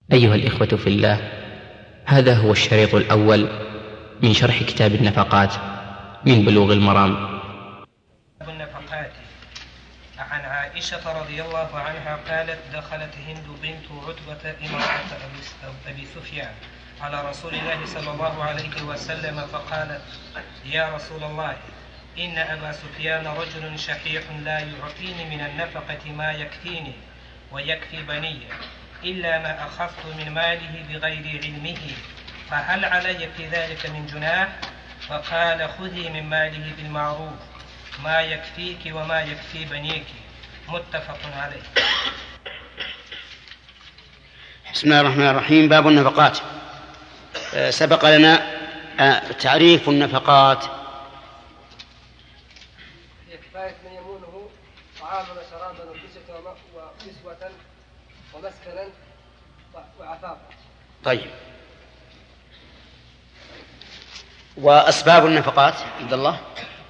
أيها الإخوة في الله، هذا هو الشريط الأول من شرح كتاب النفقات من بلوغ المرام. النفقات. عن عائشة رضي الله عنها قالت: دخلت هند بنت عتبة امرأة أبي سفيان على رسول الله صلى الله عليه وسلم فقالت: يا رسول الله، إن أبا سفيان رجل شحيح لا يعطيني من النفقة ما يكفيني ويكفي بني إلا ما أخذت من ماله بغير علمه، فهل علي في ذلك من جناح؟ فقال: خذي من ماله بالمعروف ما يكفيك وما يكفي بنيك. متفق عليه. بسم الله الرحمن الرحيم. باب النفقات. سبق لنا تعريف النفقات. هي كفاية من يمونه طعاما وشرابا وكسوة ومسكنا وعفافا. طيب، وأسباب النفقات عبد الله؟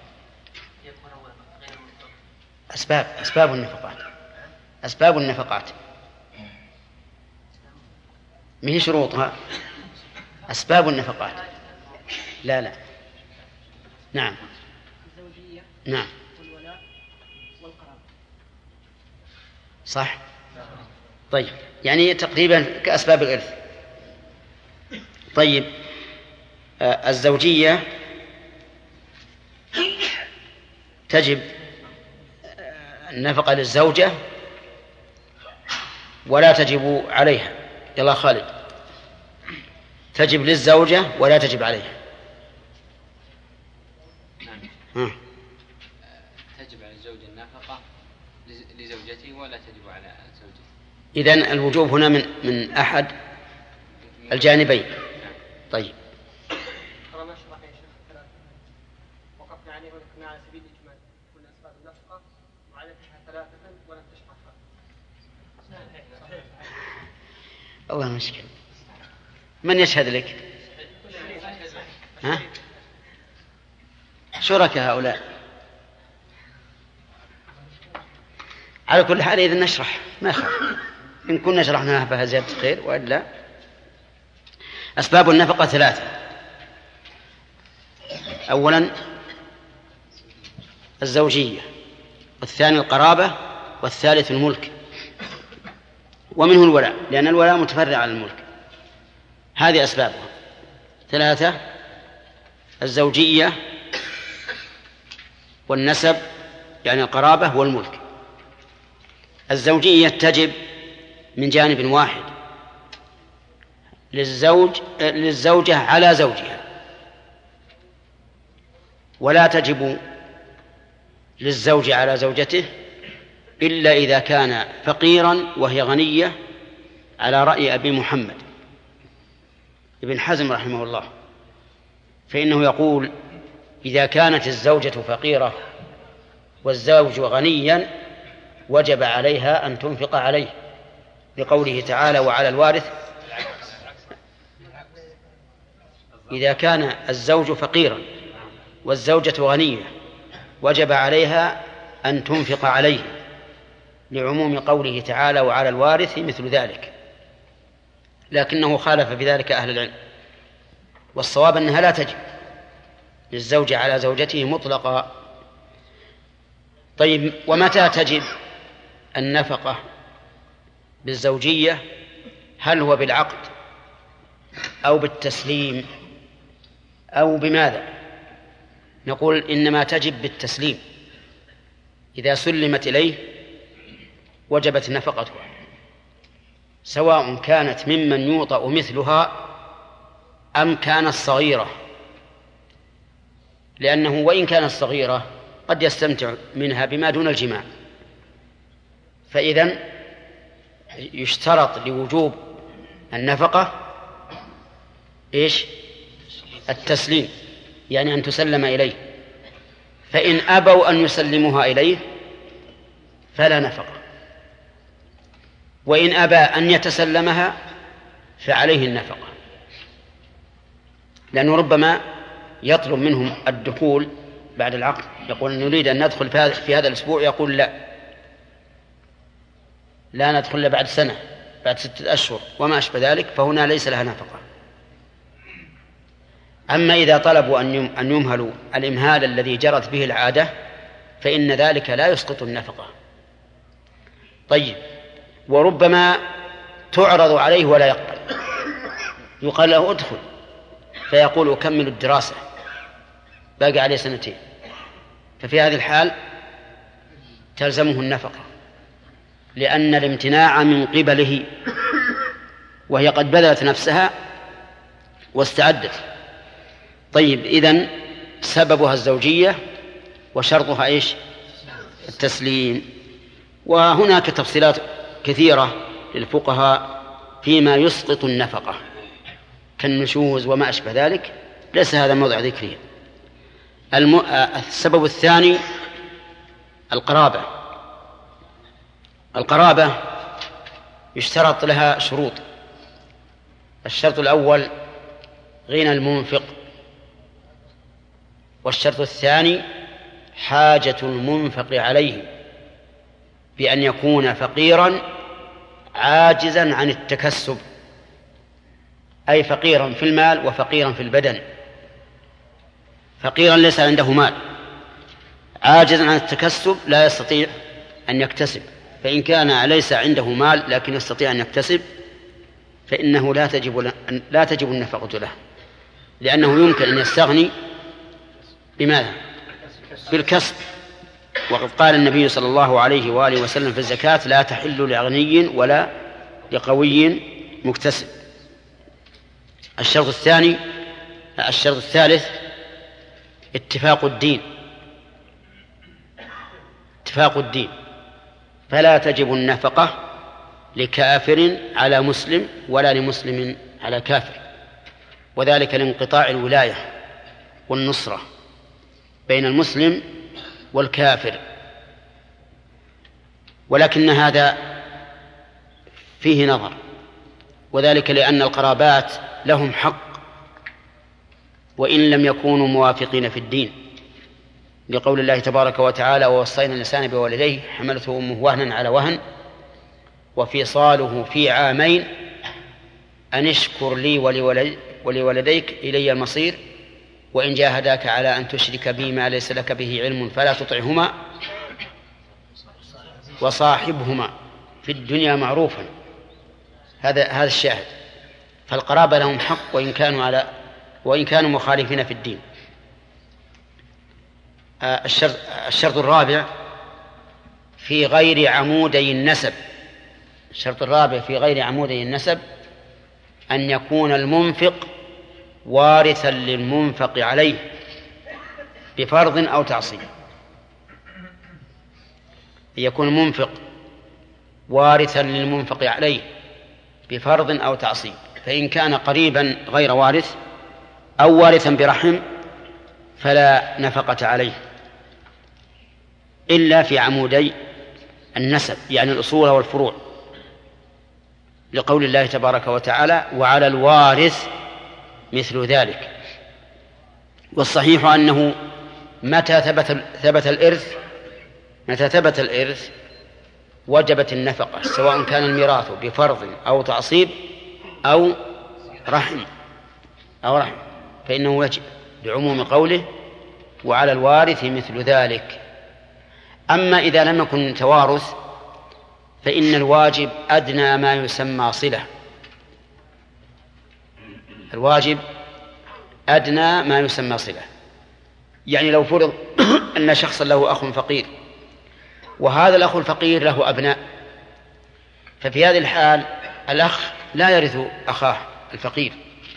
أسباب النفقات ما هي شروطها؟ أسباب النفقات. لا نعم الزوجية نعم والولاء والقرابة. صح. طيب، يعني تقريبا كأسباب الإرث. طيب، الزوجية تجب النفقة للزوجة ولا تجب عليها. يلا خالد. تجب للزوجة ولا تجب عليها. تجب على الزوج النفقة لزوجته ولا تجب على زوجته. إذن الوجوب هنا من أحد الجانبين. طيب، ترى نشرح يا شيخ وقفنا عليه ولكن على سبيل الإجمال قلنا أسباب النفقة وعددها 3 ولم تشرحها. الله مشكل. من يشهد لك؟ ها؟ شركاء هؤلاء. على كل حال إذن نشرح، ما يخاف. إن كنا شرحناها فيها زيادة خير، وإلا أسباب النفقة 3. أولا الزوجية، والثاني القرابة، والثالث الملك، ومنه الولاء، لأن الولاء متفرع على الملك. هذه أسبابها 3: الزوجية والنسب يعني القرابة والملك. الزوجية تجب من جانب واحد، للزوجة على زوجها، ولا تجب للزوج على زوجته إلا إذا كان فقيرا وهي غنية، على رأي أبي محمد ابن حزم رحمه الله، فإنه يقول: إذا كانت الزوجة فقيرة والزوج غنيا وجب عليها أن تنفق عليه، لقوله تعالى: وعلى الوارث. إذا كان الزوج فقيرا والزوجة غنية وجب عليها أن تنفق عليه، لعموم قوله تعالى: وعلى الوارث مثل ذلك. لكنه خالف في ذلك أهل العلم، والصواب أنها لا تجب للزوج على زوجته مطلقا. طيب، ومتى تجب النفقة بالزوجية؟ هل هو بالعقد أو بالتسليم أو بماذا؟ نقول إنما تجب بالتسليم. إذا سلمت إليه وجبت نفقتها، سواء كانت ممن يوطأ مثلها أم كانت صغيرة، لأنه وإن كانت صغيرة قد يستمتع منها بما دون الجماع. فإذن يشترط لوجوب النفقة التسليم، يعني أن تسلم إليه. فإن أبوا أن يسلموها إليه فلا نفقة، وإن أبى أن يتسلمها فعليه النفقة، لأنه ربما يطلب منهم الدخول بعد العقد، يقول: نريد أن ندخل في هذا الأسبوع، يقول: لا ندخل بعد سنة، بعد 6 أشهر وما أشبه ذلك فهنا ليس لها نفقة. أما إذا طلبوا أن يمهلوا الإمهال الذي جرت به العادة فإن ذلك لا يسقط النفقة. طيب، وربما تعرض عليه ولا يقبل، يقال له ادخل فيقول أكمل الدراسة باقي عليه 2 سنين، ففي هذه الحال تلزمه النفقة لأن الامتناع من قبله وهي قد بذلت نفسها واستعدت. طيب، إذن سببها الزوجية وشرطها إيش؟ التسليم. وهناك تفصيلات كثيرة للفقهاء فيما يسقط النفقة كالنشوز وما أشبه ذلك، ليس هذا موضع ذكره. السبب الثاني القرابة. القرابة يشترط لها شروط. الشرط الأول غنى المنفق، والشرط الثاني حاجة المنفق عليه بأن يكون فقيرا عاجزا عن التكسب، أي فقيرا في المال وفقيرا في البدن. فقيرا ليس عنده مال، عاجزا عن التكسب لا يستطيع أن يكتسب. فإن كان ليس عنده مال لكن يستطيع أن يكتسب فإنه لا تجب النفقة له، لأنه يمكن أن يستغني بماذا؟ بالكسب. وقد قال النبي صلى الله عليه وآله وسلم في الزكاة: لا تحل لغني ولا لقوي مكتسب. الشرط الثالث اتفاق الدين، فلا تجب النفقة لكافر على مسلم ولا لمسلم على كافر، وذلك لانقطاع الولاية والنصرة بين المسلم والكافر. ولكن هذا فيه نظر، وذلك لأن القرابات لهم حق وإن لم يكونوا موافقين في الدين، لقول الله تبارك وتعالى: ووصينا الإنسان بوالديه حملته أمه وهنا على وهن وفصاله في 2 عام أن اشكر لي ولوالديك إلي المصير وإن جاهداك على أن تشرك بي ما ليس لك به علم فلا تطعهما وصاحبهما في الدنيا معروفا. هذا الشاهد. فالقرابة لهم حق وإن كانوا مخالفين في الدين. الشرط الرابع في غير عمودي النسب. الشرط الرابع في غير عمودي النسب أن يكون المنفق وارثا للمنفق عليه بفرض أو تعصيب. يكون المنفق وارثا للمنفق عليه بفرض أو تعصيب، فإن كان قريبا غير وارث أو وارثا برحم فلا نفقة عليه إلا في عمودي النسب، يعني الأصول والفروع، لقول الله تبارك وتعالى: وعلى الوارث مثل ذلك. والصحيح أنه متى ثبت الإرث وجبت النفقة، سواء كان الميراث بفرض أو تعصيب أو رحم فإنه وجب لعموم قوله: وعلى الوارث مثل ذلك. أما إذا لم يكن توارث فإن الواجب أدنى ما يسمى صلة. الواجب أدنى ما يسمى صلة، يعني لو فرض أن شخصا له أخ فقير وهذا الأخ الفقير له أبناء، ففي هذه الحال الأخ لا يرث أخاه الفقير.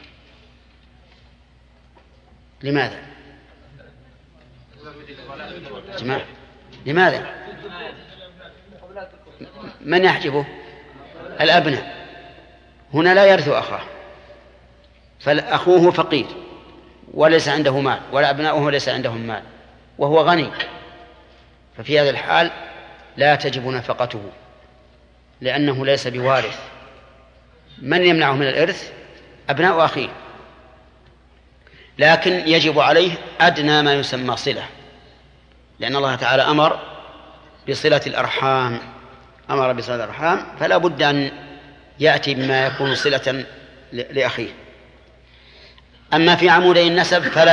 لماذا؟ جماعة، لماذا؟ من يحجبه؟ الأبناء. هنا لا يرث أخاه، فأخوه فقير وليس عنده مال ولا أبناؤه ليس عندهم مال وهو غني، ففي هذا الحال لا تجب نفقته لأنه ليس بوارث. من يمنعه من الإرث؟ أبناء أخيه، لكن يجب عليه أدنى ما يسمى صلة، لأن الله تعالى أمر بصلة الأرحام، فلا بد أن يأتي بما يكون صلة لأخيه. أما في عمودي النسب فلا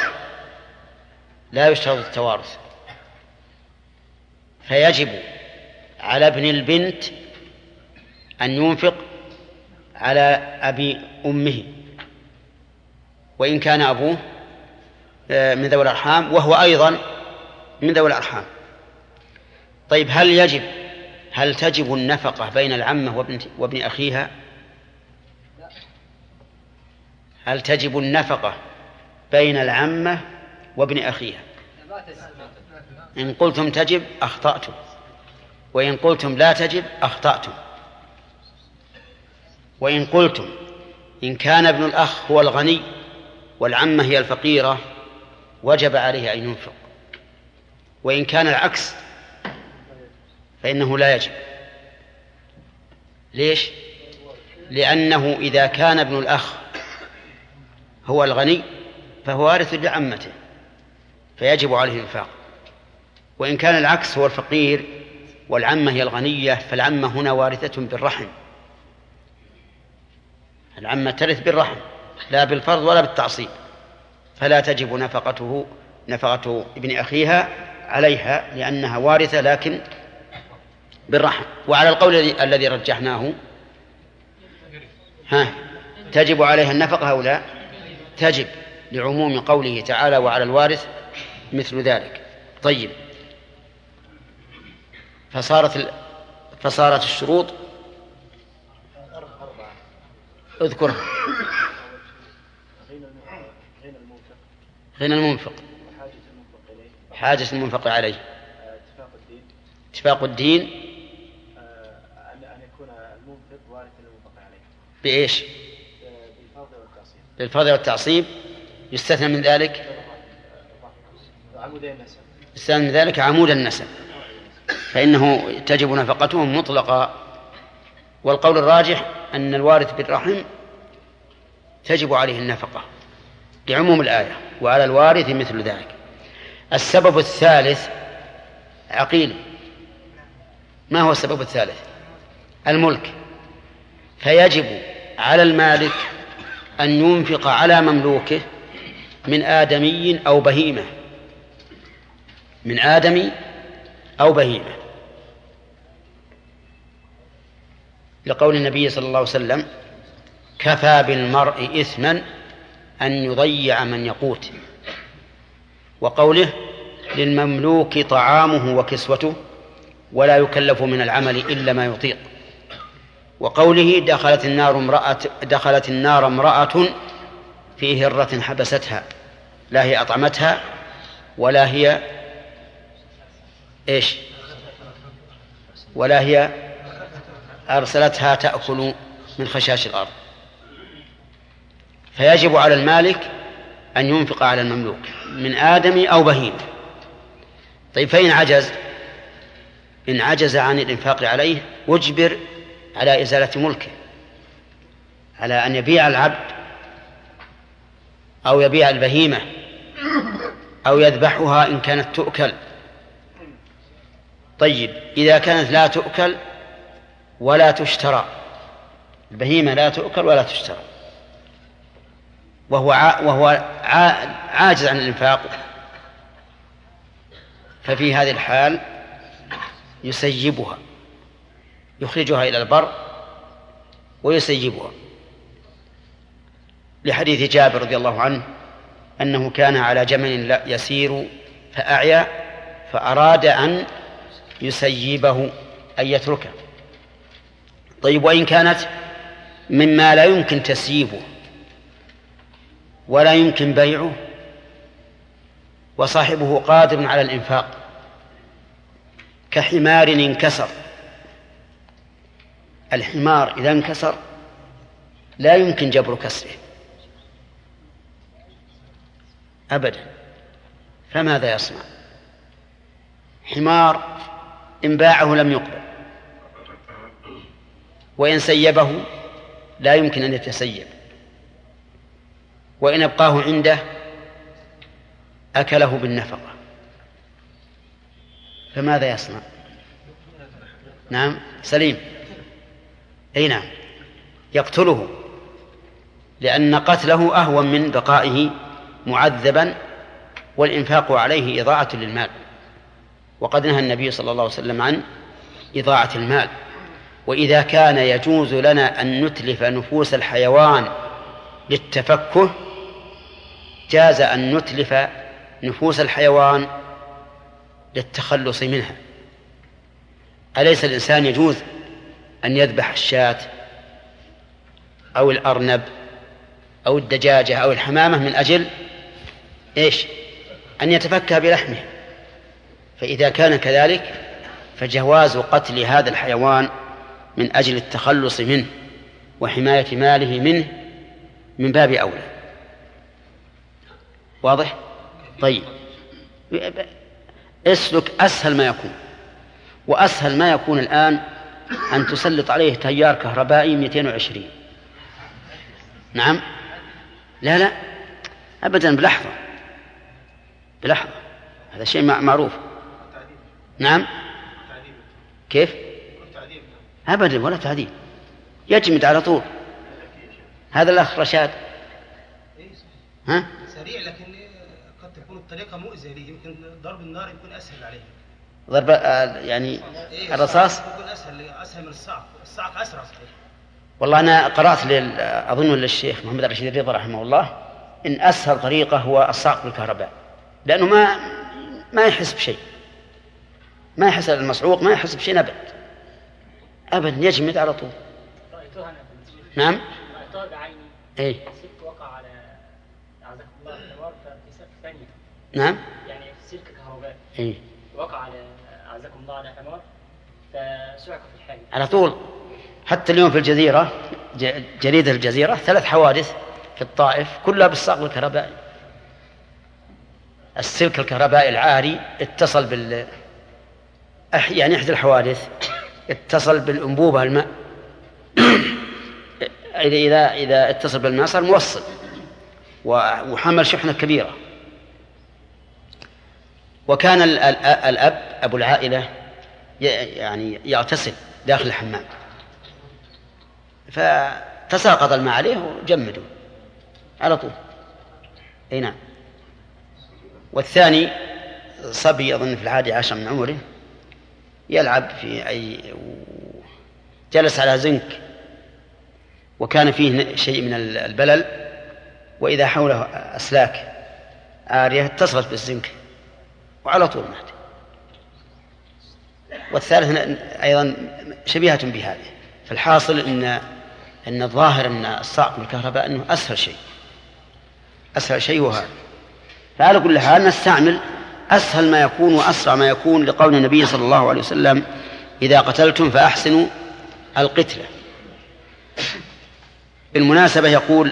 يشترط التوارث، فيجب على ابن البنت أن ينفق على أبي أمه وإن كان أبوه من ذوي الأرحام وهو أيضا من ذوي الأرحام. طيب هل تجب النفقة بين العمة وابن أخيها؟ هل تجب النفقة بين العمة وابن أخيها؟ إن قلتم تجب أخطأتم، وإن قلتم لا تجب أخطأتم. وإن قلتم إن كان ابن الأخ هو الغني والعمة هي الفقيرة وجب عليه أن ينفق، وإن كان العكس فإنه لا يجب. ليش؟ لأنه إذا كان ابن الأخ هو الغني فهو وارث لعمته فيجب عليه الإنفاق، وإن كان العكس هو الفقير والعمة هي الغنية فالعمة هنا وارثة بالرحم، العمة ترث بالرحم لا بالفرض ولا بالتعصيب، فلا تجب نفقة ابن أخيها عليها لأنها وارثة لكن بالرحم. وعلى القول الذي رجحناه تجب عليها النفقة أو لا؟ تجب، لعموم قوله تعالى وعلى الوارث مثل ذلك. طيب، فصارت الشروط اذكرها. غنى المنفق، حاجة المنفق عليه، اتفاق الدين، أن يكون المنفق وارثا للمنفق عليه بإيش؟ بالفرض والتعصيب. يستثنى من ذلك عمود النسب فإنه تجب نفقتهم مطلقا. والقول الراجح أن الوارث بالرحم تجب عليه النفقة لعموم الآية وعلى الوارث مثل ذلك. السبب الثالث عقيل. ما هو السبب الثالث؟ الملك. فيجب على المالك أن ينفق على مملوكه من آدمي أو بهيمة، من آدمي أو بهيمة، لقول النبي صلى الله عليه وسلم كفى بالمرء إثما أن يضيع من يقوت، وقوله للمملوك طعامه وكسوته ولا يكلف من العمل إلا ما يطيق، وقوله دخلت النار امرأة في هرة حبستها لا هي أطعمتها ولا هي إيش ولا هي أرسلتها تأكل من خشاش الأرض. فيجب على المالك أن ينفق على المملوك من آدم أو بهيم. طيب، فإن عجز عن الإنفاق عليه أجبر على إزالة ملكه، على أن يبيع العبد أو يبيع البهيمة أو يذبحها إن كانت تؤكل. طيب، إذا كانت لا تؤكل ولا تشترى، البهيمة لا تؤكل ولا تشترى وهو عاجز عن الإنفاق، ففي هذه الحال يسيبها، يخرجها إلى البر ويسيبها، لحديث جابر رضي الله عنه أنه كان على جمل يسير فأعيا فأراد أن يسيبه أن يتركه. طيب، وإن كانت مما لا يمكن تسييبه ولا يمكن بيعه وصاحبه قادر على الإنفاق كحمار انكسر، الحمار إذا انكسر لا يمكن جبر كسره أبدا، فماذا يصنع؟ حمار إن باعه لم يقبل، وإن سيبه لا يمكن أن يتسيب، وإن أبقاه عنده أكله بالنفقة، فماذا يصنع؟ نعم، سليم. أي نعم، يقتله، لأن قتله أهون من بقائه معذبا، والإنفاق عليه إضاعة للمال، وقد نهى النبي صلى الله عليه وسلم عن إضاعة المال. وإذا كان يجوز لنا أن نتلف نفوس الحيوان للتفكه، جاز أن نتلف نفوس الحيوان للتخلص منها. أليس الإنسان يجوز أن يذبح الشاة أو الأرنب أو الدجاجة أو الحمامة من أجل إيش؟ أن يتفكه بلحمه؟ فإذا كان كذلك فجواز قتل هذا الحيوان من أجل التخلص منه وحماية ماله منه من باب أولى. واضح؟ طيب، اسلك أسهل ما يكون، وأسهل ما يكون الآن أن تسلط عليه تيار كهربائي 220. نعم، لا أبدا، بلحظة، هذا شيء معروف. نعم، كيف؟ أبدا ولا تعذيب، يجمد على طول. هذا الأخ رشاد سريع، لكن قد تكون الطريقة مؤذية ليه. يمكن ضرب النار يكون أسهل عليه. ضرب يعني الرصاص يكون أسهل من الصعق أسرع صحيح. والله أنا قرأت أظن للشيخ محمد الرشيد الرضا رحمه الله إن أسهل طريقة هو الصعق بالكهرباء، لأنه ما يحس بشيء، ما يحس المصعوق، ما يحس بشيء أبدا يجمد على طول. نعم. إيه. وقع على أعزكم الله الحوار في ثانية. نعم. يعني سلك كهرباء. إيه. وقع على أعزكم الله على حمار فسعق في الحال. على طول. حتى اليوم في الجزيرة، جريدة الجزيرة 3 حوادث في الطائف كلها بالصعق الكهربائي. السلك الكهربائي العاري اتصل يعني إحدى الحوادث اتصل بالأنبوبة الماء. إذا اتصل بالماء صار موصل وحمل شحنة كبيرة. وكان الأب أبو العائلة يعني يغتسل داخل الحمام، فتساقط الماء عليه وجمده على طول. أي نعم. والثاني صبي أظن في 11 من عمره يلعب في جلس على زنك وكان فيه شيء من البلل، وإذا حوله أسلاك عارية اتصلت بالزنك وعلى طول مات. والثالث أيضا شبيهة بهذه. فالحاصل أن الظاهر أن الصعق بالكهرباء أنه أسهل شيء وهذا. فعلى كل حال نستعمل أسهل ما يكون وأسرع ما يكون، لقول النبي صلى الله عليه وسلم: إذا قتلتم فأحسنوا القتلة. بالمناسبة يقول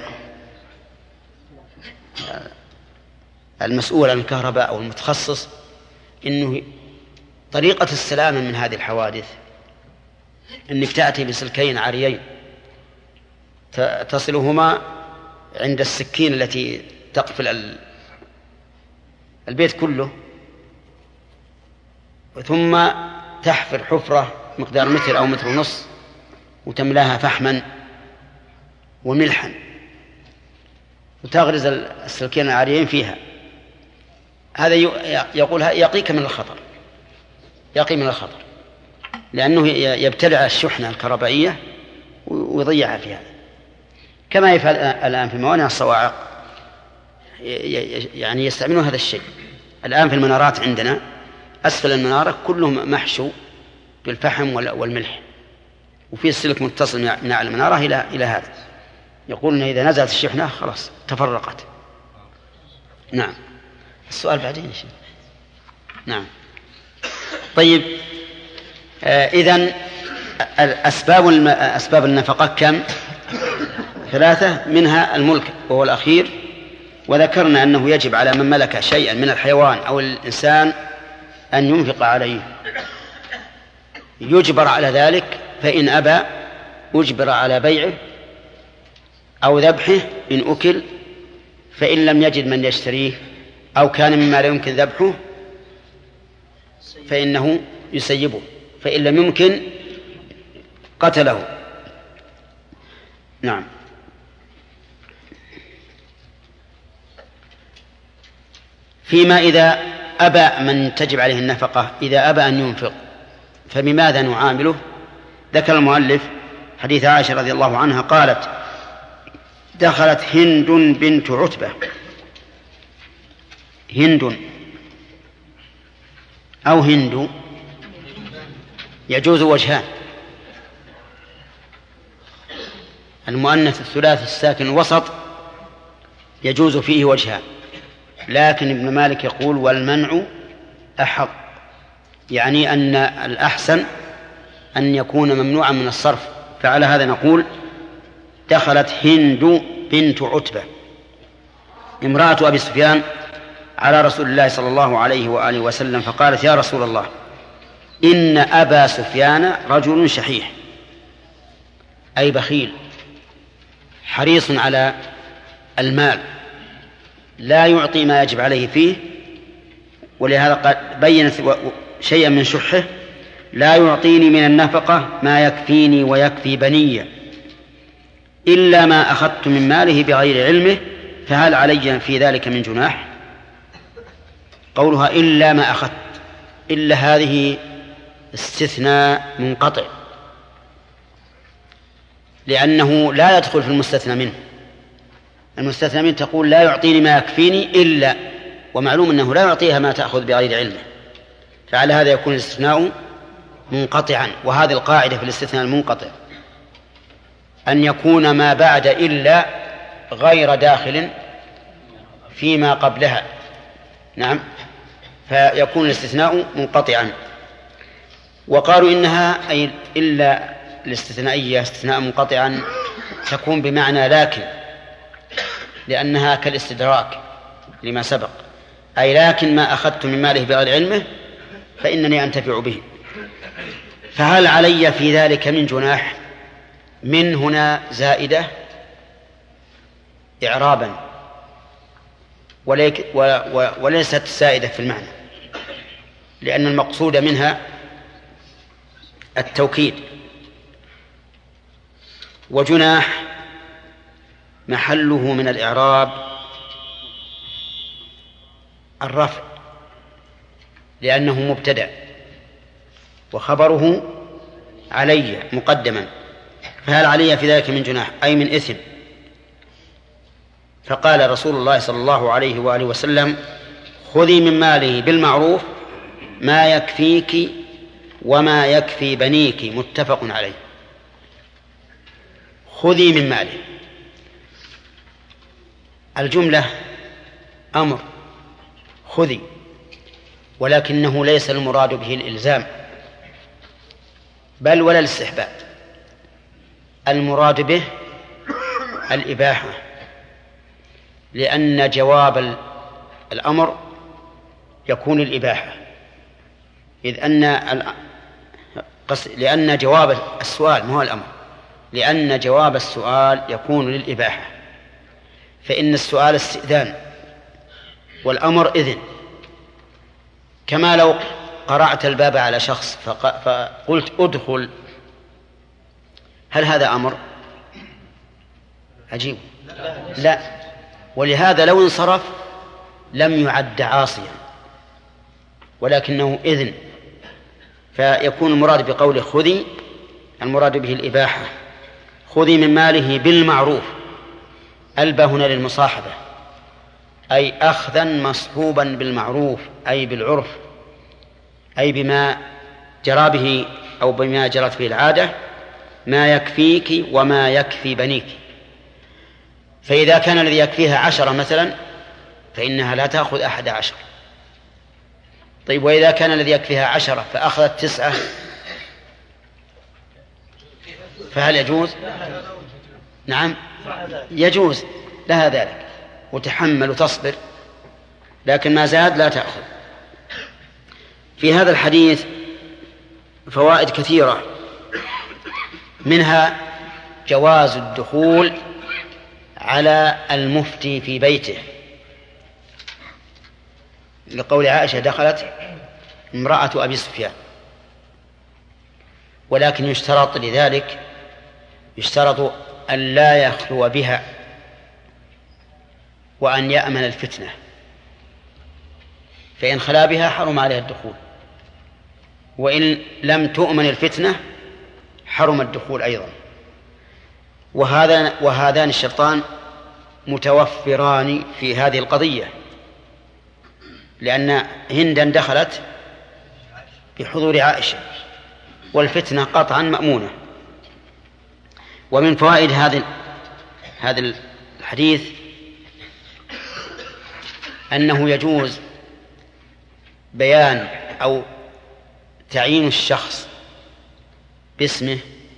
المسؤول عن الكهرباء أو المتخصص إنه طريقة السلامة من هذه الحوادث إنك تأتي بسلكين عاريين تصلهما عند السكين التي تقفل البيت كله، ثم تحفر حفرة مقدار متر أو متر ونص وتملاها فحما وملحا وتغرز السلكين العاريين فيها. هذا يقولها يقيك من الخطر، لأنه يبتلع الشحنة الكهربائية ويضيعها في هذا، كما يفعل الآن في موانئ الصواعق، يعني يستعملون هذا الشيء. الآن في المنارات عندنا أسفل المنارة كله محشو بالفحم والملح، وفي السلك متصل من على المنارة إلى هذا. يقولون إذا نزلت الشحنة خلاص تفرقت. نعم. السؤال بعدين يا شيخ. نعم. طيب، إذن أسباب النفقة كم؟ 3، منها الملك وهو الأخير. وذكرنا أنه يجب على من ملك شيئا من الحيوان أو الإنسان أن ينفق عليه، يجبر على ذلك، فإن أبى أجبر على بيعه أو ذبحه إن أكل، فإن لم يجد من يشتريه أو كان مما لا يمكن ذبحه فإنه يسيبه، فإن لم يمكن قتله. نعم. فيما إذا أبى من تجب عليه النفقة، إذا أبى أن ينفق فبماذا نعامله؟ ذكر المؤلف حديث عائشة رضي الله عنها قالت: دخلت هند بنت عتبة. هند أو هند يجوز وجهان: المؤنث الثلاثي الساكن الوسط يجوز فيه وجهان، لكن ابن مالك يقول: والمنع أحق، يعني أن الأحسن أن يكون ممنوعا من الصرف. فعلى هذا نقول: دخلت هند بنت عتبة امرأة أبي سفيان على رسول الله صلى الله عليه وآله وسلم فقالت: يا رسول الله، إن أبا سفيان رجل شحيح، أي بخيل حريص على المال، لا يعطي ما يجب عليه فيه، ولهذا قد بينت شيئا من شحه: لا يعطيني من النفقة ما يكفيني ويكفي بني إلا ما أخذت من ماله بغير علمه، فهل علي في ذلك من جناح؟ قولها إلا ما أخذت، إلا هذه استثناء منقطع، لأنه لا يدخل في المستثنى منه. المستثنى منه تقول: لا يعطيني ما يكفيني إلا، ومعلوم أنه لا يعطيها ما تأخذ بغير علمه، فعلى هذا يكون الاستثناء منقطعا. وهذه القاعدة في الاستثناء المنقطع أن يكون ما بعد إلا غير داخل فيما قبلها. نعم، فيكون الاستثناء منقطعا. وقالوا إنها أي إلا الاستثنائية استثناء منقطعا تكون بمعنى لكن، لأنها كالاستدراك لما سبق، أي لكن ما أخذت من ماله بغير علمه فإنني أنتفع به. فهل علي في ذلك من جناح؟ من هنا زائدة إعرابا وليست زائدة في المعنى، لأن المقصود منها التوكيد. وجناح محله من الإعراب الرفع، لأنه مبتدأ وخبره علي مقدما. فهل علي في ذلك من جناح أي من إثم؟ فقال رسول الله صلى الله عليه وآله وسلم: خذي من ماله بالمعروف ما يكفيك وما يكفي بنيك، متفق عليه. خذي من ماله، الجملة أمر خذي، ولكنه ليس المراد به الإلزام بل ولا الاستحباب، المراد به الإباحة، لأن جواب الأمر يكون الإباحة، لأن جواب السؤال ما هو الأمر، لأن جواب السؤال يكون للإباحة، فإن السؤال استئذان والأمر إذن. كما لو قرعت الباب على شخص فقلت ادخل، هل هذا أمر؟ عجيب، لا. ولهذا لو انصرف لم يعد عاصيا، ولكنه إذن. فيكون المراد بقوله خذي المراد به الإباحة. خذي من ماله بالمعروف، ألبى هنا للمصاحبة، أي أخذا مصحوبا بالمعروف، أي بالعرف، أي بما جرى به أو بما جرت به العادة، ما يكفيك وما يكفي بنيك. فإذا كان الذي يكفيها 10 مثلا فإنها لا تأخذ 11. طيب، وإذا كان الذي يكفيها 10 فأخذت 9 فهل يجوز؟ نعم يجوز لها ذلك، وتحمل وتصبر، لكن ما زاد لا تأخذ. في هذا الحديث فوائد كثيرة، منها جواز الدخول على المفتي في بيته، لقول عائشة: دخلت امرأة أبي سفيان. ولكن يشترط لذلك أن لا يخلو بها وأن يأمن الفتنة، فإن خلا بها حرم عليها الدخول، وإن لم تؤمن الفتنة حرم الدخول أيضا. وهذان الشرطان متوفران في هذه القضية، لأن هندا دخلت بحضور عائشة والفتنة قطعا مأمونة. ومن فوائد هذا الحديث أنه يجوز بيان أو تعيين الشخص باسمه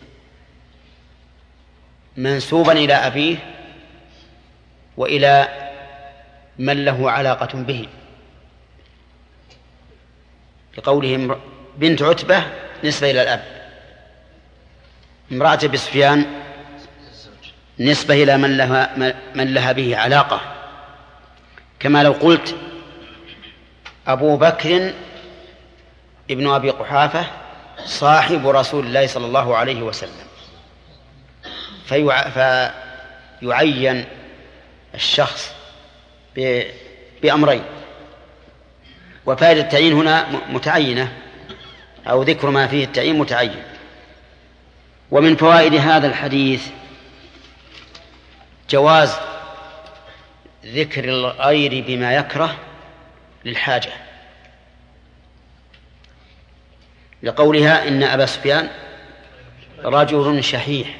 منسوبا إلى أبيه وإلى من له علاقة به، لقولهم بنت عتبة نسبة إلى الأب، امرأة أبي سفيان نسبة إلى من لها به علاقة، كما لو قلت أبو بكر ابن أبي قحافة صاحب رسول الله صلى الله عليه وسلم، فيعين الشخص بأمرين. وفائدة التعيين هنا متعينة، أو ذكر ما فيه التعيين متعين. ومن فوائد هذا الحديث جواز ذكر الغير بما يكره للحاجة، لقولها إن أبا سفيان رجل شحيح،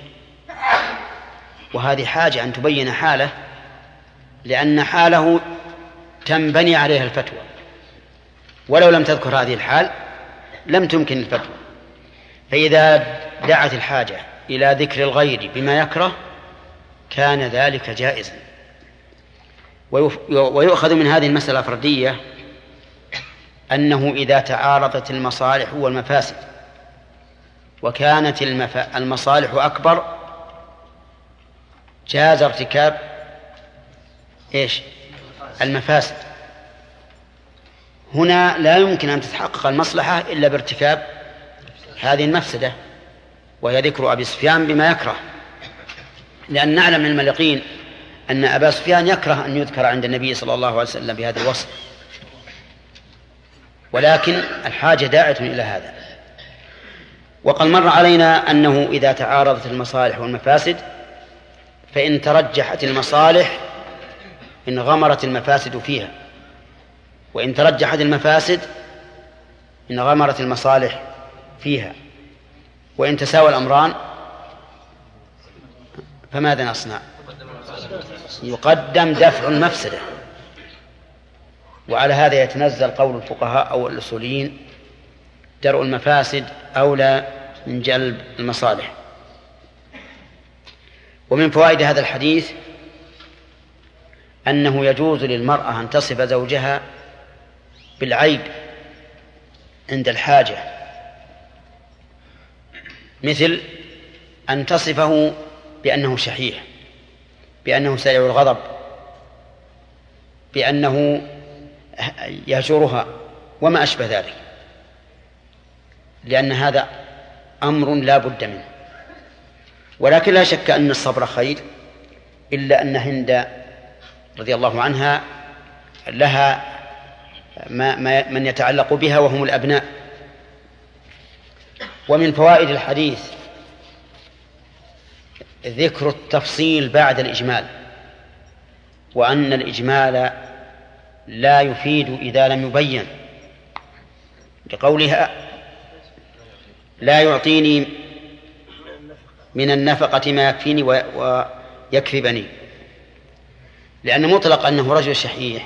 وهذه حاجة أن تبين حاله، لأن حاله تنبني عليها الفتوى، ولو لم تذكر هذه الحال لم تمكن الفتوى. فإذا دعت الحاجة إلى ذكر الغير بما يكره كان ذلك جائزا. ويؤخذ من هذه المسألة الفردية أنه إذا تعارضت المصالح والمفاسد وكانت المصالح أكبر جاز ارتكاب المفاسد. هنا لا يمكن أن تتحقق المصلحة إلا بارتكاب هذه المفسدة، وهي ذكر أبي سفيان بما يكره، لأن نعلم من اليقين أن أبا سفيان يكره أن يذكر عند النبي صلى الله عليه وسلم بهذا الوصف، ولكن الحاجة داعية إلى هذا. وقد مر علينا أنه إذا تعارضت المصالح والمفاسد فإن ترجحت المصالح انغمرت المفاسد فيها، وإن ترجحت المفاسد انغمرت المصالح فيها، وإن تساوى الأمران فماذا نصنع؟ يقدم دفع المفسدة. وعلى هذا يتنزل قول الفقهاء أو الأصوليين درء المفاسد أولى من جلب المصالح. ومن فوائد هذا الحديث أنه يجوز للمرأة أن تصف زوجها بالعيب عند الحاجة، مثل أن تصفه بأنه شحيح، بأنه سريع الغضب، بأنه يهجرها وما أشبه ذلك، لأن هذا أمر لا بد منه. ولكن لا شك أن الصبر خير، إلا أن هند رضي الله عنها لها من يتعلق بها وهم الأبناء. ومن فوائد الحديث ذكر التفصيل بعد الإجمال، وأن الإجمال لا يفيد إذا لم يبين، لقولها لا يعطيني من النفقة ما يكفيني ويكفي بني، لأن مطلق أنه رجل شحيح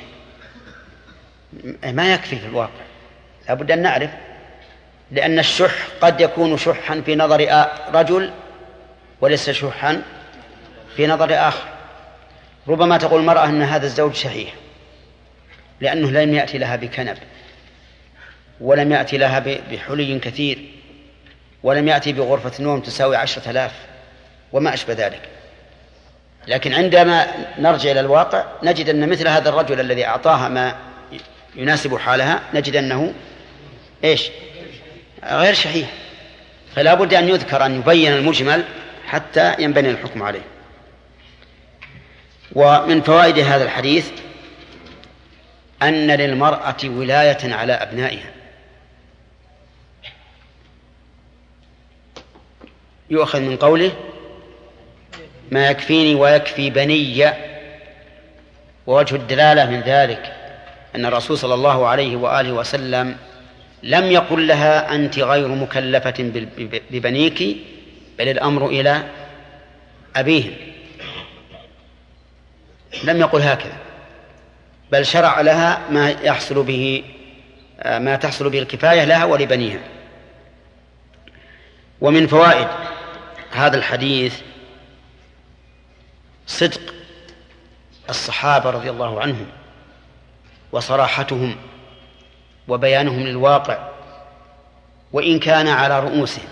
ما يكفي في الواقع، لا بد أن نعرف، لأن الشح قد يكون شحا في نظر رجل وليس شحا في نظر آخر. ربما تقول المرأة أن هذا الزوج شحيح لأنه لم يأتي لها بكنب، ولم يأتي لها بحلي كثير، ولم يأتي بغرفة نوم تساوي 10,000 وما أشبه ذلك. لكن عندما نرجع إلى الواقع نجد أن مثل هذا الرجل الذي أعطاها ما يناسب حالها نجد أنه غير شحيح. فلا بد أن يذكر، أن يبين المجمل حتى ينبني الحكم عليه. ومن فوائد هذا الحديث أن للمرأة ولاية على أبنائها. يؤخذ من قوله ما يكفيني ويكفي بني، ووجه الدلالة من ذلك أن الرسول صلى الله عليه وآله وسلم لم يقل لها أنت غير مكلفة ببنيك، بل الأمر إلى أبيهم، لم يقل هكذا، بل شرع لها ما تحصل به الكفاية لها ولبنيها. ومن فوائد هذا الحديث صدق الصحابة رضي الله عنهم وصراحتهم وبيانهم للواقع وإن كان على رؤوسهم.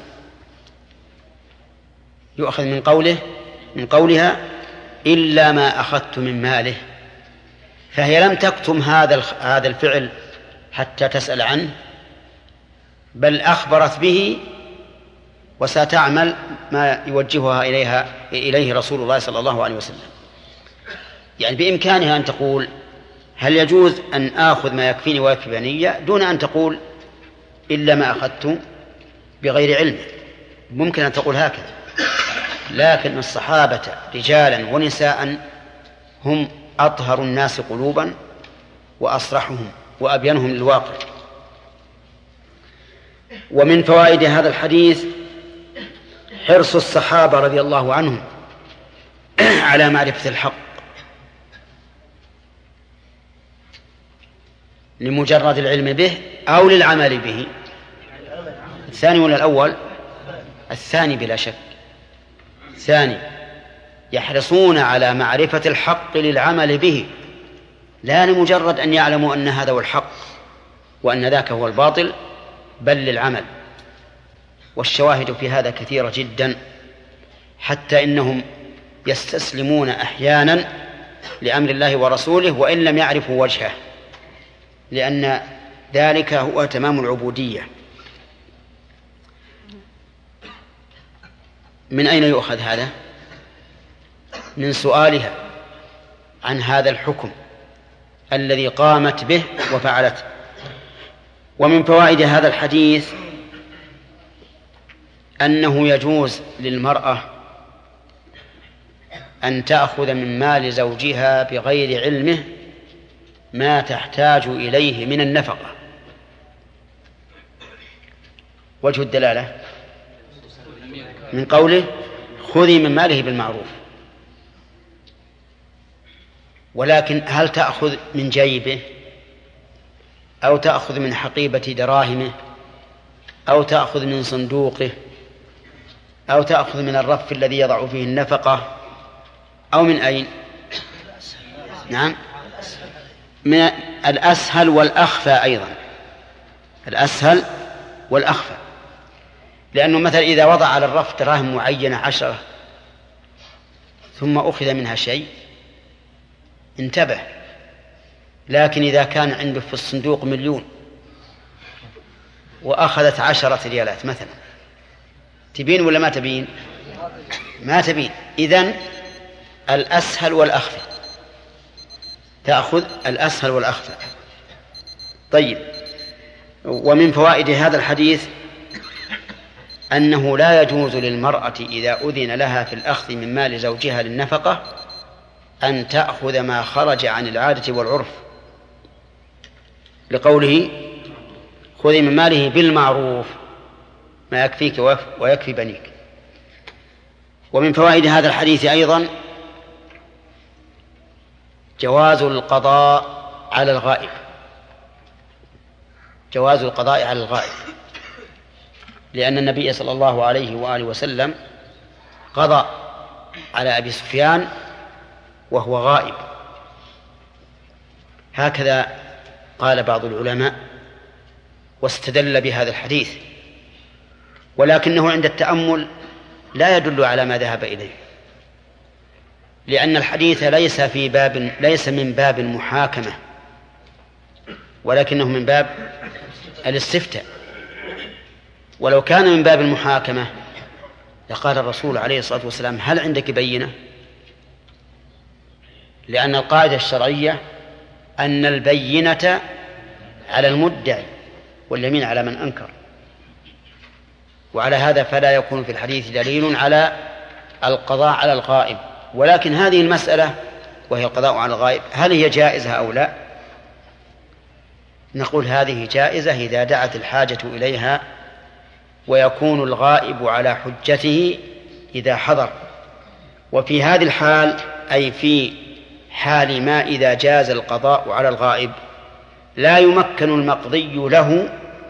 يؤخذ من قولها إلا ما أخذت من ماله، فهي لم تكتم هذا الفعل حتى تسأل عنه، بل أخبرت به وستعمل ما يوجهها إليه رسول الله صلى الله عليه وسلم. يعني بإمكانها أن تقول هل يجوز أن آخذ ما يكفيني ويكفي بني دون أن تقول إلا ما أخذت بغير علم، ممكن أن تقول هكذا، لكن الصحابة رجالا ونساء هم أطهر الناس قلوبا وأصرحهم وأبينهم للواقع. ومن فوائد هذا الحديث حرص الصحابة رضي الله عنهم على معرفة الحق لمجرد العلم به أو للعمل به. الثاني ولا الأول؟ الثاني بلا شك، الثاني، يحرصون على معرفة الحق للعمل به، لا لمجرد أن يعلموا أن هذا هو الحق وأن ذاك هو الباطل، بل للعمل. والشواهد في هذا كثيرة جدا، حتى إنهم يستسلمون أحيانا لأمر الله ورسوله وإن لم يعرفوا وجهه، لأن ذلك هو تمام العبودية. من أين يؤخذ هذا؟ من سؤالها عن هذا الحكم الذي قامت به وفعلته. ومن فوائد هذا الحديث أنه يجوز للمرأة أن تأخذ من مال زوجها بغير علمه ما تحتاج إليه من النفقة. وجه الدلالة من قوله خذي من ماله بالمعروف. ولكن هل تأخذ من جيبه أو تأخذ من حقيبة دراهمه أو تأخذ من صندوقه أو تأخذ من الرف الذي يضع فيه النفقة أو من أين؟ نعم، من الأسهل والأخفى أيضا، الأسهل والأخفى. لأنه مثلا إذا وضع على الرف دراهم معينة 10 ثم أخذ منها شيء انتبه، لكن إذا كان عنده في الصندوق 1,000,000 وأخذت 10 ريالات مثلا، تبين ولا ما تبين؟ ما تبين. إذن الأسهل والأخفى، تأخذ الأسهل والأخفى. طيب، ومن فوائد هذا الحديث أنه لا يجوز للمرأة إذا أذن لها في الأخذ من مال زوجها للنفقة أن تأخذ ما خرج عن العادة والعرف، لقوله خذي من ماله بالمعروف ما يكفيك ويكفي بنيك. ومن فوائد هذا الحديث أيضا جواز القضاء على الغائب، جواز القضاء على الغائب، لأن النبي صلى الله عليه وآله وسلم قضى على أبي سفيان وهو غائب. هكذا قال بعض العلماء واستدل بهذا الحديث، ولكنه عند التأمل لا يدل على ما ذهب إليه، لأن الحديث ليس من باب المحاكمة، ولكنه من باب الاستفتاء. ولو كان من باب المحاكمة لقال الرسول عليه الصلاة والسلام هل عندك بينة؟ لأن القاعدة الشرعية أن البينة على المدعي واليمين على من أنكر، وعلى هذا فلا يكون في الحديث دليل على القضاء على الغائب. ولكن هذه المسألة وهي القضاء على الغائب هل هي جائزة أو لا؟ نقول هذه جائزة إذا دعت الحاجة إليها، ويكون الغائب على حجته إذا حضر. وفي هذه الحال أي في حال ما إذا جاز القضاء على الغائب لا يمكن المقضي له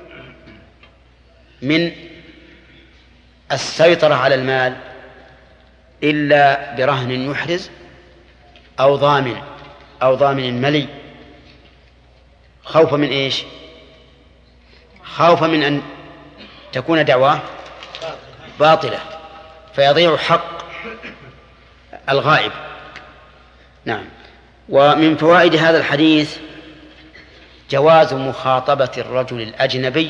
من السيطرة على المال إلا برهن يحرز أو ضامن ملي، خوفا من إيش؟ خوفا من أن تكون دعواه باطلة فيضيع حق الغائب. نعم. ومن فوائد هذا الحديث جواز مخاطبة الرجل الأجنبي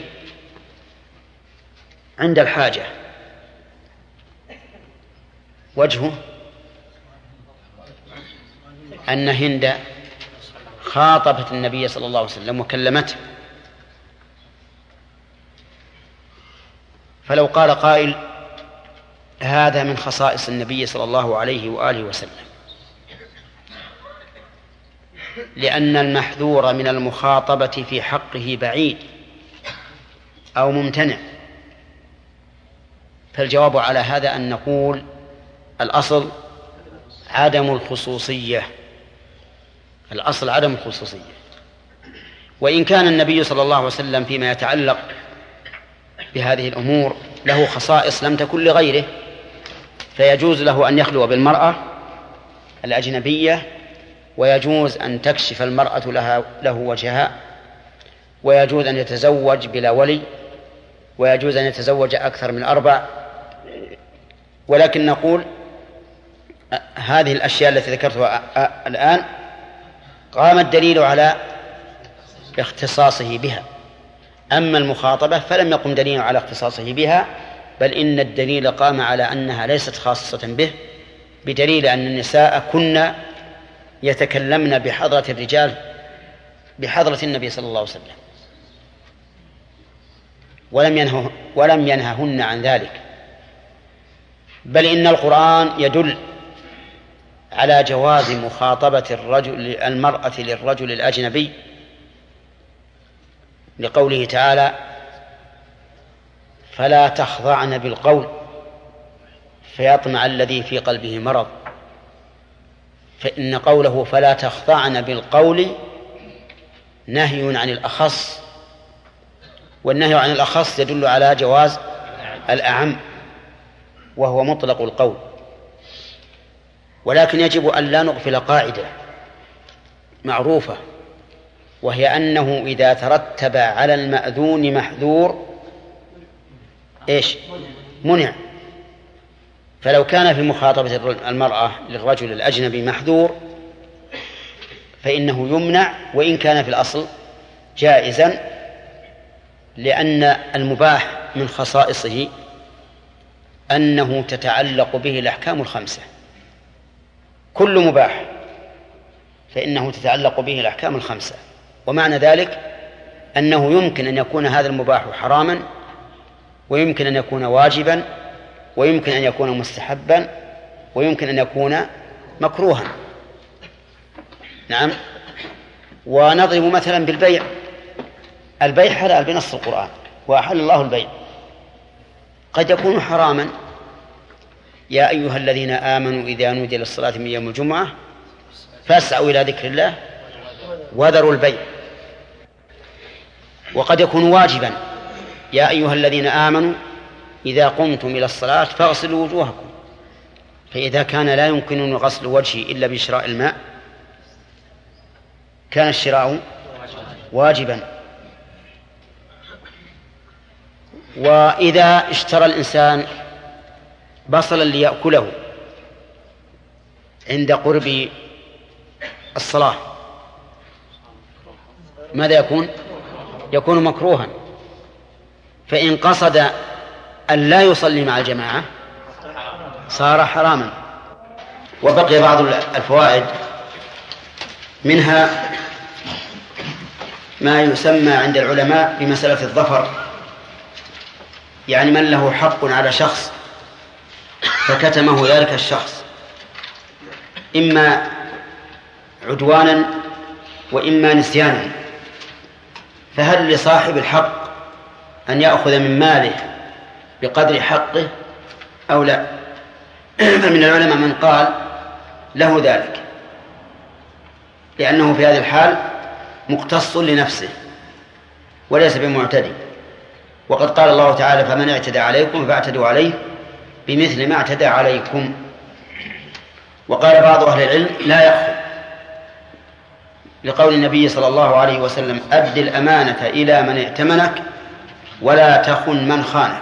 عند الحاجة. وجهه أن هند خاطبت النبي صلى الله عليه وسلم وكلمته، فلو قال قائل هذا من خصائص النبي صلى الله عليه وآله وسلم، لأن المحذور من المخاطبة في حقه بعيد أو ممتنع، فالجواب على هذا أن نقول الأصل عدم الخصوصية. الأصل عدم الخصوصية. وإن كان النبي صلى الله عليه وسلم فيما يتعلق بهذه الأمور له خصائص لم تكن لغيره، فيجوز له أن يخلو بالمرأة الأجنبية، ويجوز أن تكشف المرأة له وجهها، ويجوز أن يتزوج بلا ولي، ويجوز أن يتزوج أكثر من 4. ولكن نقول هذه الأشياء التي ذكرتها الآن قام الدليل على اختصاصه بها، أما المخاطبة فلم يقم دليل على اختصاصه بها، بل إن الدليل قام على أنها ليست خاصة به، بدليل أن النساء كن يتكلمن بحضرة الرجال بحضرة النبي صلى الله عليه وسلم، ولم ينههن عن ذلك. بل إن القرآن يدل على جواز مخاطبة المرأة للرجل الأجنبي، لقوله تعالى فلا تخضعن بالقول فيطمع الذي في قلبه مرض. فإن قوله فلا تخضعن بالقول نهي عن الأخص، والنهي عن الأخص يدل على جواز الأعم وهو مطلق القول. ولكن يجب أن لا نغفل قاعدة معروفة، وهي أنه إذا ترتب على المأذون محذور إيش؟ منع. فلو كان في مخاطبة المرأة للرجل الأجنبي محذور فإنه يمنع، وإن كان في الأصل جائزا، لأن المباح من خصائصه أنه تتعلق به الأحكام ال5. كل مباح فإنه تتعلق به الأحكام ال5، ومعنى ذلك أنه يمكن أن يكون هذا المباح حراما، ويمكن أن يكون واجبا، ويمكن أن يكون مستحبا، ويمكن أن يكون مكروها. نعم. ونضرب مثلا بالبيع. البيع حلال بنص القرآن، وأحل الله البيع. قد يكون حراما: يا أيها الذين آمنوا إذا نودي للصلاة من يوم الجمعة فاسعوا إلى ذكر الله وذروا البيع. وقد يكون واجبا: يا أيها الذين آمنوا إذا قمتم إلى الصلاة فاغسلوا وجوهكم. فإذا كان لا يمكنني غسل وجهي إلا بشراء الماء كان الشراء واجبا. وإذا اشترى الإنسان بصلا ليأكله عند قرب الصلاة ماذا يكون؟ يكون مكروها. فإن قصد أن لا يصلي مع الجماعة صار حراما. وبقي بعض الفوائد منها ما يسمى عند العلماء بمسألة الظفر، يعني من له حق على شخص فكتمه ذلك الشخص إما عدوانا وإما نسيانا، فهل لصاحب الحق أن يأخذ من ماله بقدر حقه أو لا؟ فمن العلماء من قال له ذلك، لأنه في هذه الحال مقتص لنفسه وليس بمعتدي، وقد قال الله تعالى: فمن اعتدى عليكم فاعتدوا عليه بمثل ما اعتدى عليكم. وقال بعض أهل العلم: لا يأخذ، لقول النبي صلى الله عليه وسلم: أد الأمانة إلى من ائتمنك ولا تخن من خانك.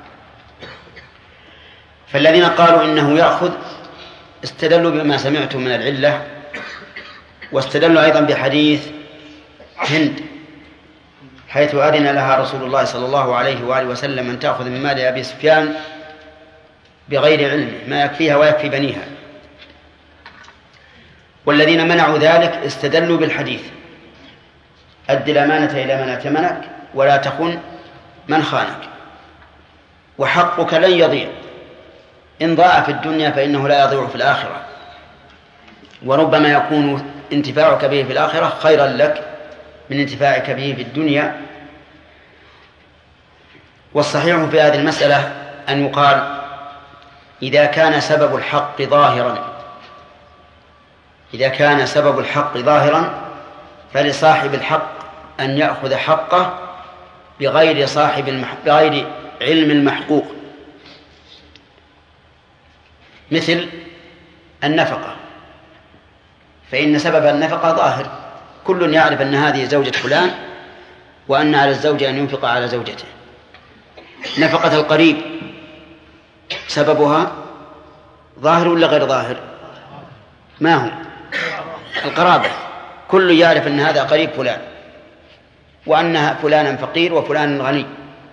فالذين قالوا إنه يأخذ استدلوا بما سمعتم من العلة، واستدلوا أيضا بحديث هند حيث أذن لها رسول الله صلى الله عليه وآله وسلم أن تأخذ من مال أبي سفيان بغير علمه ما يكفيها ويكفي بنيها. والذين منعوا ذلك استدلوا بالحديث: أد الأمانة إلى من ائتمنك ولا تخن من خانك. وحقك لن يضيع، إن ضاع في الدنيا فإنه لا يضيع في الآخرة، وربما يكون انتفاعك به في الآخرة خيرا لك من انتفاعك به في الدنيا. والصحيح في هذه المسألة أن يقال: إذا كان سبب الحق ظاهرا فلصاحب الحق أن يأخذ حقه بغير علم المحقوق، مثل النفقة، فإن سبب النفقة ظاهر، كل يعرف أن هذه زوجة فلان وأن على الزوج أن ينفق على زوجته. نفقة القريب سببها ظاهر ولا غير ظاهر؟ ما هو؟ القرابة، كل يعرف أن هذا قريب فلان وأن فلانا فقير وفلان غني،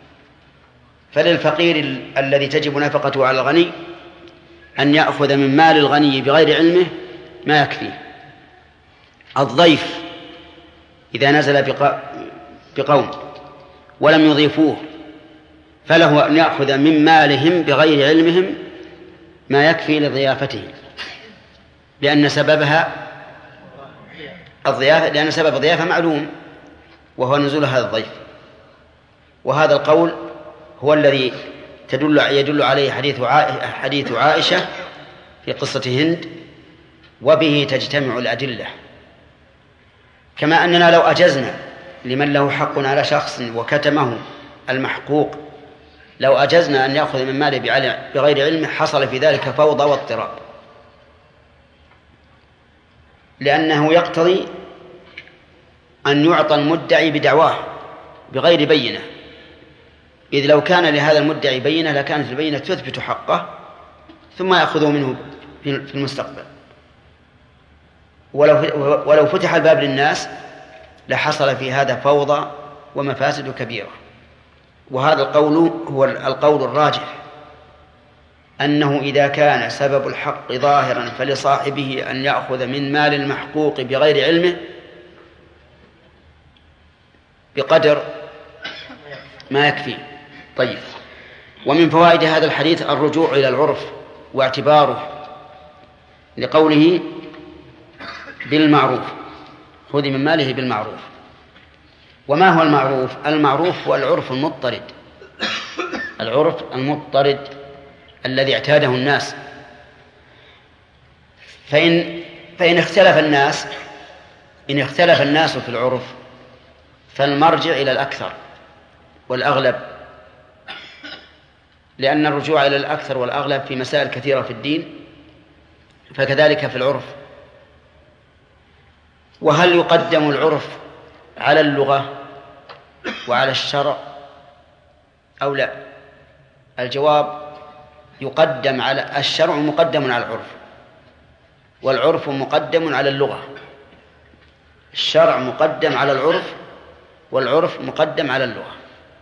فللفقير الذي تجب نفقته على الغني أن يأخذ من مال الغني بغير علمه ما يكفيه. الضيف إذا نزل بقوم ولم يضيفوه فله أن يأخذ من مالهم بغير علمهم ما يكفي لضيافتهم، لأن سبب الضيافة معلوم وهو نزول هذا الضيف. وهذا القول هو الذي يدل عليه حديث عائشة في قصة هند، وبه تجتمع الأدلة. كما أننا لو أجزنا لمن له حق على شخص وكتمه المحقوق، لو أجزنا أن يأخذ من ماله بغير علمه حصل في ذلك فوضى واضطراب، لأنه يقتضي أن يعطى المدعي بدعواه بغير بينة، إذ لو كان لهذا المدعي بينة لكانت البينة تثبت حقه ثم يأخذه منه في المستقبل. ولو فتح الباب للناس لحصل في هذا فوضى ومفاسد كبيرة. وهذا القول هو القول الراجح، أنه إذا كان سبب الحق ظاهرا فلصاحبه أن يأخذ من مال المحقوق بغير علمه بقدر ما يكفي. طيب، ومن فوائد هذا الحديث الرجوع إلى العرف واعتباره، لقوله بالمعروف، خذ من ماله بالمعروف. وما هو المعروف؟ المعروف هو العرف المضطرد، العرف المضطرد الذي اعتاده الناس. فإن اختلف الناس في العرف فالمرجع إلى الأكثر والأغلب، لأن الرجوع إلى الأكثر والأغلب في مسائل كثيرة في الدين، فكذلك في العرف. وهل يقدم العرف على اللغة وعلى الشرع أو لا؟ الجواب: يقدم على الشرع، مقدم على العرف، والعرف مقدم على اللغة. الشرع مقدم على العرف والعرف مقدم على اللغة.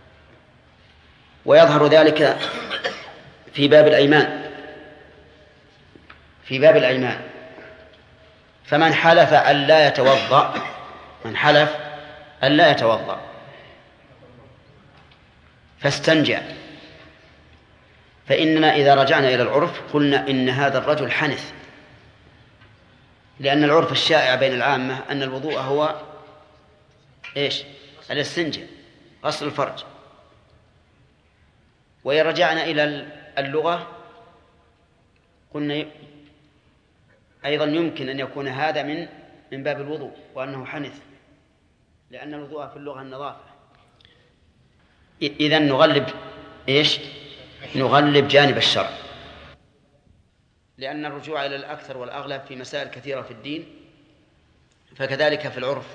ويظهر ذلك في باب الأيمان، فمن حلف ألا يتوضأ، من حلف ألا يتوضأ فاستنجى، فإننا إذا رجعنا إلى العرف قلنا إن هذا الرجل حنث، لأن العرف الشائع بين العامة أن الوضوء هو إيش؟ الاستنجاء، غسل الفرج. وإن رجعنا إلى اللغة قلنا أيضا يمكن أن يكون هذا من باب الوضوء وأنه حنث، لأن الوضوء في اللغة النظافة. إذن نغلب إيش؟ نغلب جانب الشرع، لأن الرجوع إلى الأكثر والأغلب في مسائل كثيرة في الدين، فكذلك في العرف.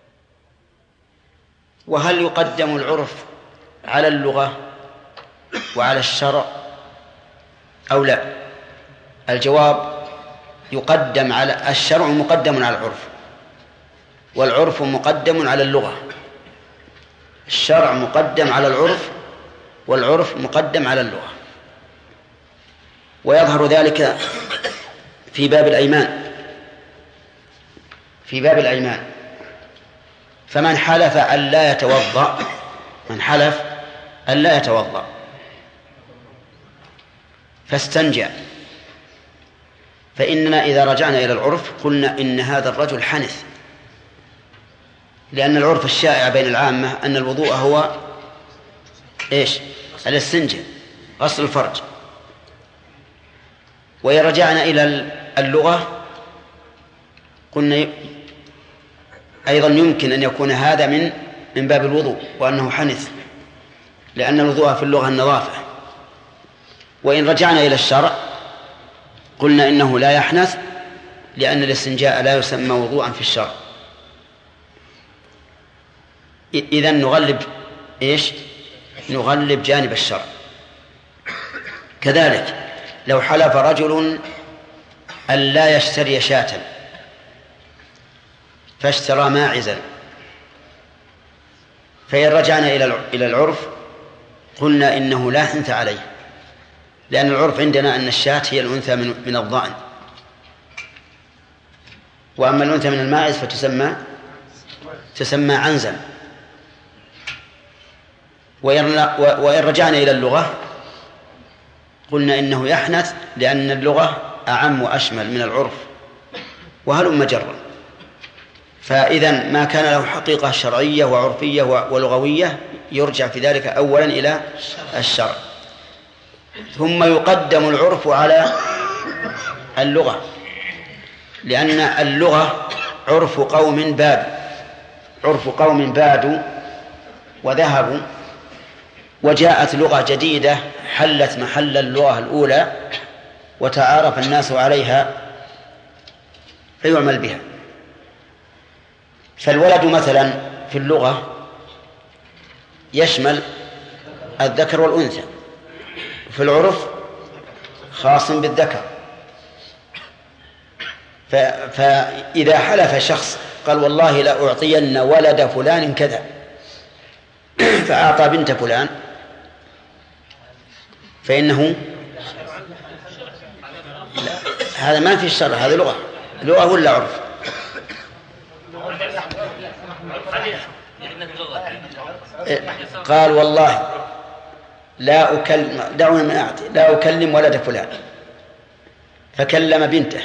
وهل يقدم العرف على اللغة وعلى الشرع أو لا؟ الجواب يقدم على الشرع، مقدم على العرف، والعرف مقدم على اللغة. الشرع مقدم على العرف، والعرف مقدم على اللغة. ويظهر ذلك في باب الأيمان. في باب الأيمان فمن حلف ألا يتوضأ، من حلف ألا يتوضأ فاستنجى، فإننا إذا رجعنا إلى العرف قلنا إن هذا الرجل حنث، لأن العرف الشائع بين العامة أن الوضوء هو إيش؟ الاستنجاء، غسل الفرج. وإن رجعنا إلى اللغة قلنا أيضا يمكن أن يكون هذا من باب الوضوء وأنه حنث، لأن الوضوء في اللغة النظافة. وإن رجعنا إلى الشرع قلنا إنه لا يحنث، لأن الاستنجاء لا يسمى وضوءا في الشرع. إذن نغلب إيش؟ نغلب جانب الشرع. كذلك لو حلف رجل ألا يشتري شاة فاشترى ماعزا، فإن رجعنا إلى العرف قلنا إنه لا حنث عليه، لأن العرف عندنا أن الشاة هي الأنثى من الضأن، وأما الأنثى من الماعز فتسمى عنزا. وإن رجعنا إلى اللغة قلنا إنه يحنث، لأن اللغة أعم وأشمل من العرف، وهلم جرا. فإذا ما كان له حقيقة شرعية وعرفية ولغوية يرجع في ذلك أولا إلى الشرع، ثم يقدم العرف على اللغة، لأن اللغة عرف قوم بادوا وذهبوا، وجاءت لغة جديدة حلت محل اللغة الأولى وتعارف الناس عليها فيعمل بها. فالولد مثلا في اللغة يشمل الذكر والأنثى، في العرف خاص بالذكر. فإذا حلف شخص قال والله لا أعطين ولد فلان كذا، فأعطى بنت فلان، فإنه هذا ما في الشرع، هذا لغة ولا عرف؟ قال والله لا أكلم ولد فلان، فكلم بنته.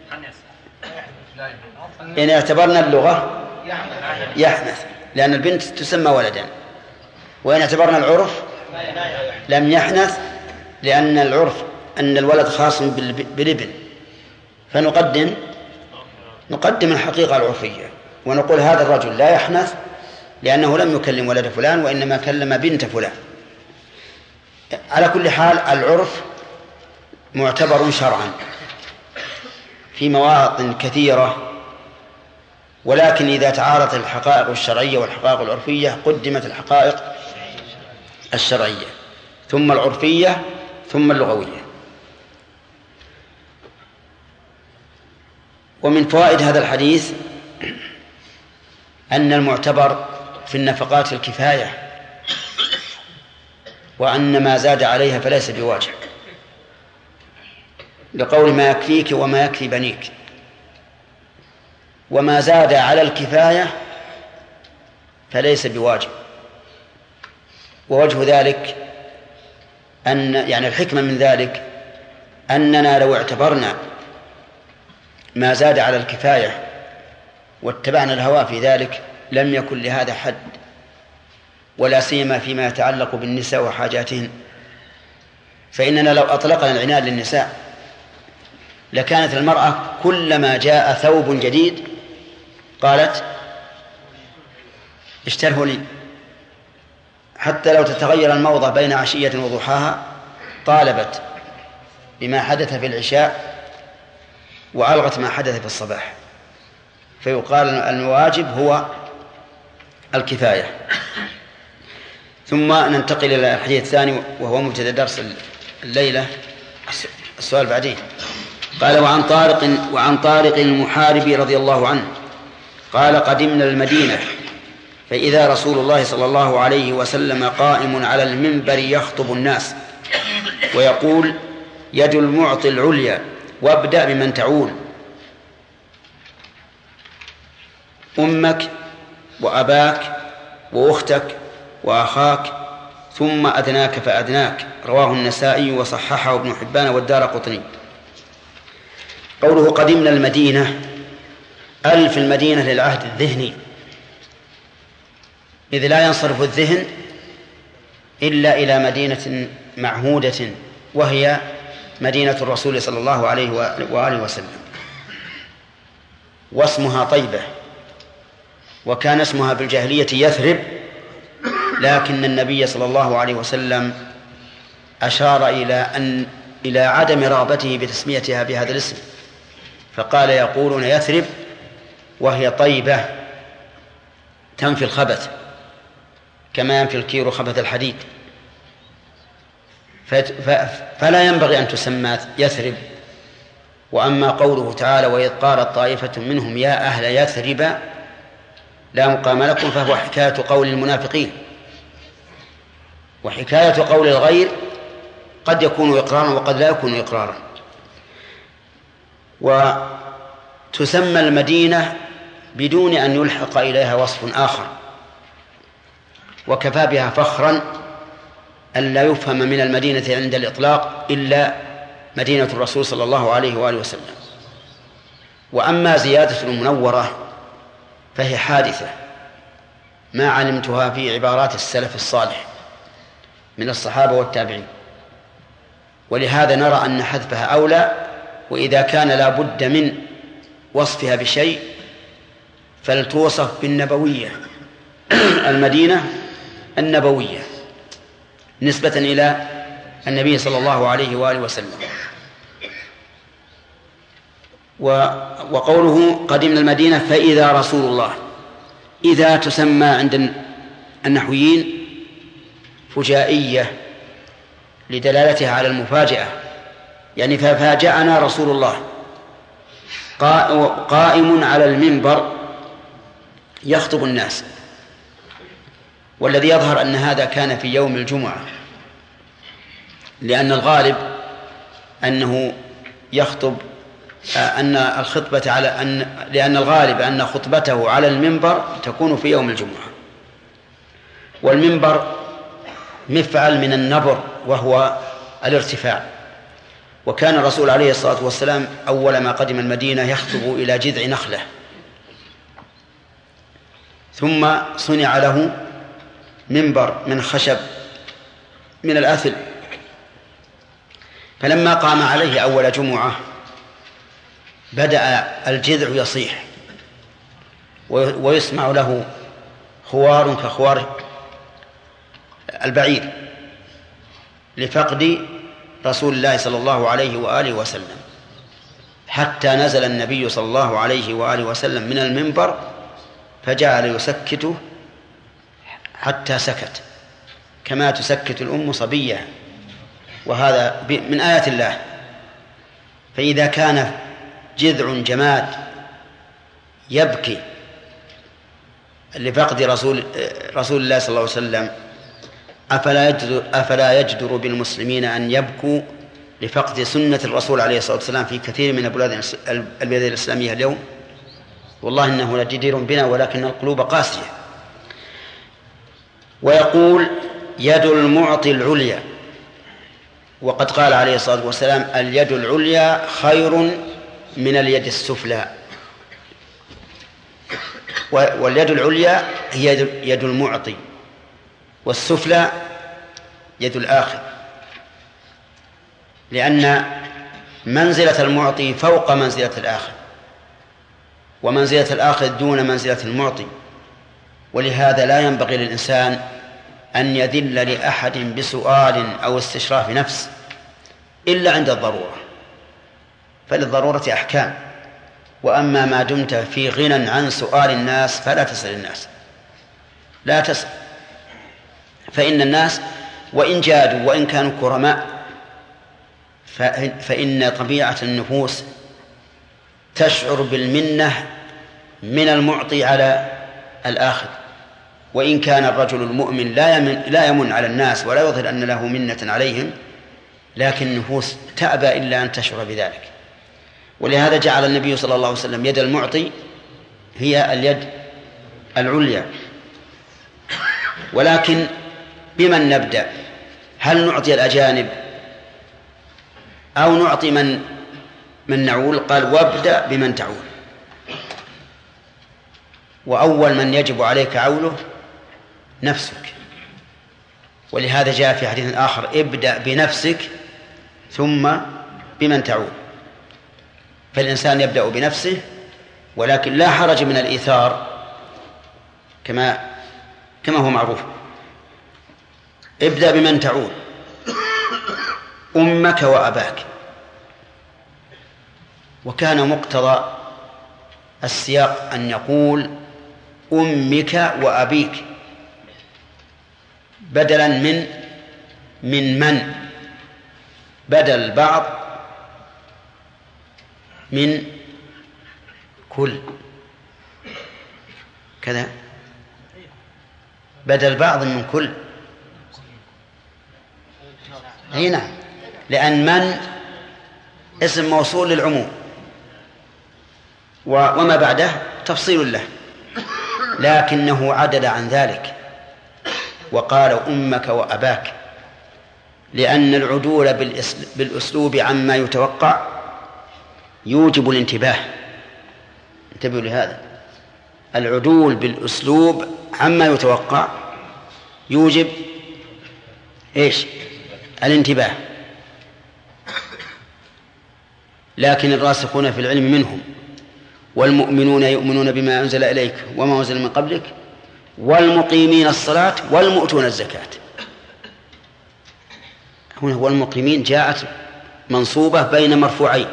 إن اعتبرنا اللغة يحنث، لأن البنت تسمى ولدا. وإن اعتبرنا العرف لم يحنث، لأن العرف أن الولد خاص بالابن، فنقدم الحقيقة العرفية ونقول هذا الرجل لا يحنث لأنه لم يكلم ولد فلان، وإنما كلم بنت فلان. على كل حال العرف معتبر شرعا في مواطن كثيرة، ولكن إذا تعارضت الحقائق الشرعية والحقائق العرفية قدمت الحقائق الشرعية ثم العرفية ثم اللغوية. ومن فوائد هذا الحديث أن المعتبر في النفقات الكفاية، وأن ما زاد عليها فليس بواجب، لقول ما يكفيك وما يكفي بنيك. وما زاد على الكفاية فليس بواجب. ووجه ذلك يعني الحكمة من ذلك أننا لو اعتبرنا ما زاد على الكفاية واتبعنا الهوى في ذلك لم يكن لهذا حد، ولا سيما فيما يتعلق بالنساء وحاجاتهن. فإننا لو أطلقنا العنان للنساء لكانت المرأة كلما جاء ثوب جديد قالت اشتره لي، حتى لو تتغير الموضة بين عشية وضحاها طالبت بما حدث في العشاء وألغت ما حدث في الصباح. فيقال الواجب هو الكفاية. ثم ننتقل إلى الحديث الثاني وهو مبتدأ درس الليلة. السؤال بعدين. قال وعن طارق المحاربي رضي الله عنه قال قدمنا المدينة فإذا رسول الله صلى الله عليه وسلم قائم على المنبر يخطب الناس ويقول يد المعطي العليا وابدأ بمن تعول، أمك وأباك وأختك وأخاك ثم أدناك فأدناك. رواه النسائي وصححه ابن حبان والدارقطني. قوله قدمنا المدينة، ألف المدينة للعهد الذهني، إذ لا ينصرف الذهن إلا إلى مدينة معهودة وهي مدينة الرسول صلى الله عليه وآله وسلم، واسمها طيبة، وكان اسمها في الجاهلية يثرب، لكن النبي صلى الله عليه وسلم أشار إلى عدم رغبته بتسميتها بهذا الاسم، فقال يقولون يثرب وهي طيبة تنفي الخبث كما ينفي الكير خبث الحديد، فلا ينبغي أن تسمى يثرب. وأما قوله تعالى وإذ قالت طائفة منهم يا أهل يثرب لا مقام لكم، فهو حكاية قول المنافقين، وحكاية قول الغير قد يكون إقرارا وقد لا يكون إقرارا. وتسمى المدينة بدون أن يلحق إليها وصف آخر، وكفى بها فخرا أن لا يفهم من المدينة عند الإطلاق إلا مدينة الرسول صلى الله عليه وآله وسلم. وأما زيادة المنورة فهي حادثة ما علمتها في عبارات السلف الصالح من الصحابة والتابعين، ولهذا نرى أن حذفها أولى. وإذا كان لا بد من وصفها بشيء فلتوصف بالنبوية، المدينة النبوية نسبة إلى النبي صلى الله عليه وآله وسلم. وقوله قدمنا المدينة فإذا رسول الله، إذا تسمى عند النحويين فجائية لدلالتها على المفاجأة، يعني ففاجأنا رسول الله قائم على المنبر يخطب الناس. والذي يظهر أن هذا كان في يوم الجمعة، لأن الغالب أنه يخطب لأن الغالب أن خطبته على المنبر تكون في يوم الجمعة. والمنبر مفعل من النبر وهو الارتفاع، وكان الرسول عليه الصلاة والسلام أول ما قدم المدينة يخطب إلى جذع نخلة، ثم صنع له منبر من خشب من الأثل، فلما قام عليه أول جمعة بدأ الجذع يصيح ويسمع له خوار كخوار البعير لفقد رسول الله صلى الله عليه وآله وسلم، حتى نزل النبي صلى الله عليه وآله وسلم من المنبر فجعل يسكته حتى سكت كما تسكت الأم صبيها، وهذا من آيات الله. فإذا كان جذع جماد يبكي لفقد رسول الله صلى الله عليه وسلم، أفلا يجدر بالمسلمين أن يبكوا لفقد سنة الرسول عليه الصلاة والسلام في كثير من البلاد الإسلامية اليوم؟ والله إنه لجدير بنا ولكن القلوب قاسية. ويقول يد المعطي العليا، وقد قال عليه الصلاة والسلام اليد العليا خير من اليد السفلى. واليد العليا هي يد المعطي، والسفلى يد الآخذ، لأن منزلة المعطي فوق منزلة الآخذ، ومنزلة الآخذ دون منزلة المعطي. ولهذا لا ينبغي للإنسان أن يذل لأحد بسؤال أو استشراف نفس إلا عند الضرورة، فللضرورة أحكام. وأما ما دمت في غنى عن سؤال الناس فلا تسأل الناس، لا تسأل، فإن الناس وإن جادوا وإن كانوا كرماء فإن طبيعة النفوس تشعر بالمنة من المعطي على الآخذ. وإن كان الرجل المؤمن لا يمن على الناس ولا يظهر أن له منة عليهم، لكن النفوس تأبى إلا أن تشعر بذلك. ولهذا جعل النبي صلى الله عليه وسلم يد المعطي هي اليد العليا. ولكن بمن نبدأ؟ هل نعطي الأجانب أو نعطي من نعول؟ قال وابدأ بمن تعول، وأول من يجب عليك عوله نفسك. ولهذا جاء في حديث آخر ابدأ بنفسك ثم بمن تعول. فالإنسان يبدأ بنفسه، ولكن لا حرج من الإيثار كما هو معروف. ابدأ بمن تعول، أمك وأباك. وكان مقتضى السياق أن يقول أمك وأبيك بدلا من بدل بعض من كل، كذا بدل بعض من كل. أي نعم، لأن من اسم موصول للعموم وما بعده تفصيل له، لكنه عدل عن ذلك وقال أمك وأباك، لأن العدول بالأسلوب عما يتوقع يوجب الانتباه. انتبهوا لهذا، العدول بالأسلوب عما يتوقع يوجب إيش؟ الانتباه. لكن الراسخون في العلم منهم والمؤمنون يؤمنون بما أنزل إليك وما أنزل من قبلك والمقيمين الصلاة والمؤتون الزكاة. هنا هو المقيمين جاءت منصوبة بين مرفوعين.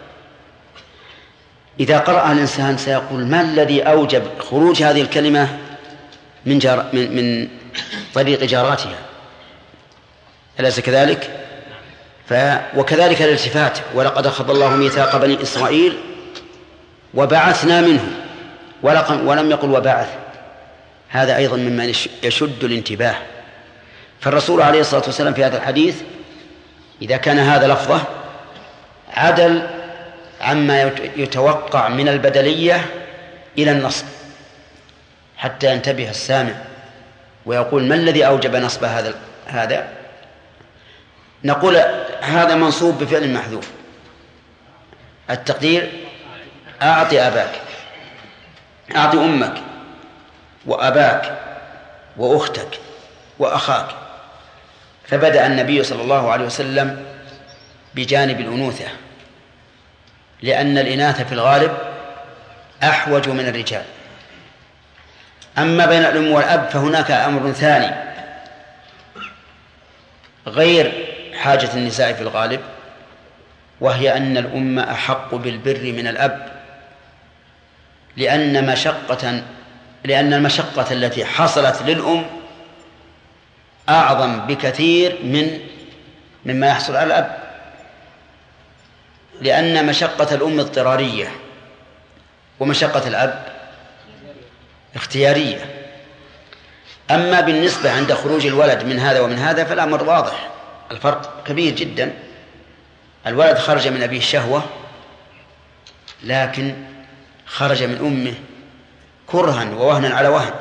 إذا قرأ الإنسان سيقول ما الذي أوجب خروج هذه الكلمة من طريق جاراتها؟ أليس كذلك؟ وكذلك الالتفات، ولقد أخذ الله ميثاق بني إسرائيل وبعثنا منهم، ولم يقل وبعث. هذا أيضا مما يشد الانتباه. فالرسول عليه الصلاة والسلام في هذا الحديث إذا كان هذا لفظه عدل عما يتوقع من البدلية إلى النصب حتى ينتبه السامع ويقول ما الذي أوجب نصب هذا؟ نقول هذا منصوب بفعل محذوف، التقدير أعطي أباك، أعطي أمك وأباك وأختك وأخاك. فبدأ النبي صلى الله عليه وسلم بجانب الأنوثة، لأن الإناث في الغالب أحوج من الرجال. أما بين الأم والأب فهناك أمر ثاني غير حاجة النساء في الغالب، وهي أن الأم أحق بالبر من الأب، لأن المشقة التي حصلت للأم أعظم بكثير مما يحصل على الأب، لأن مشقة الأم اضطرارية ومشقة الأب اختيارية. أما بالنسبة عند خروج الولد من هذا ومن هذا فالأمر واضح، الفرق كبير جدا. الولد خرج من أبيه الشهوة، لكن خرج من أمه كرها ووهنا على وهن.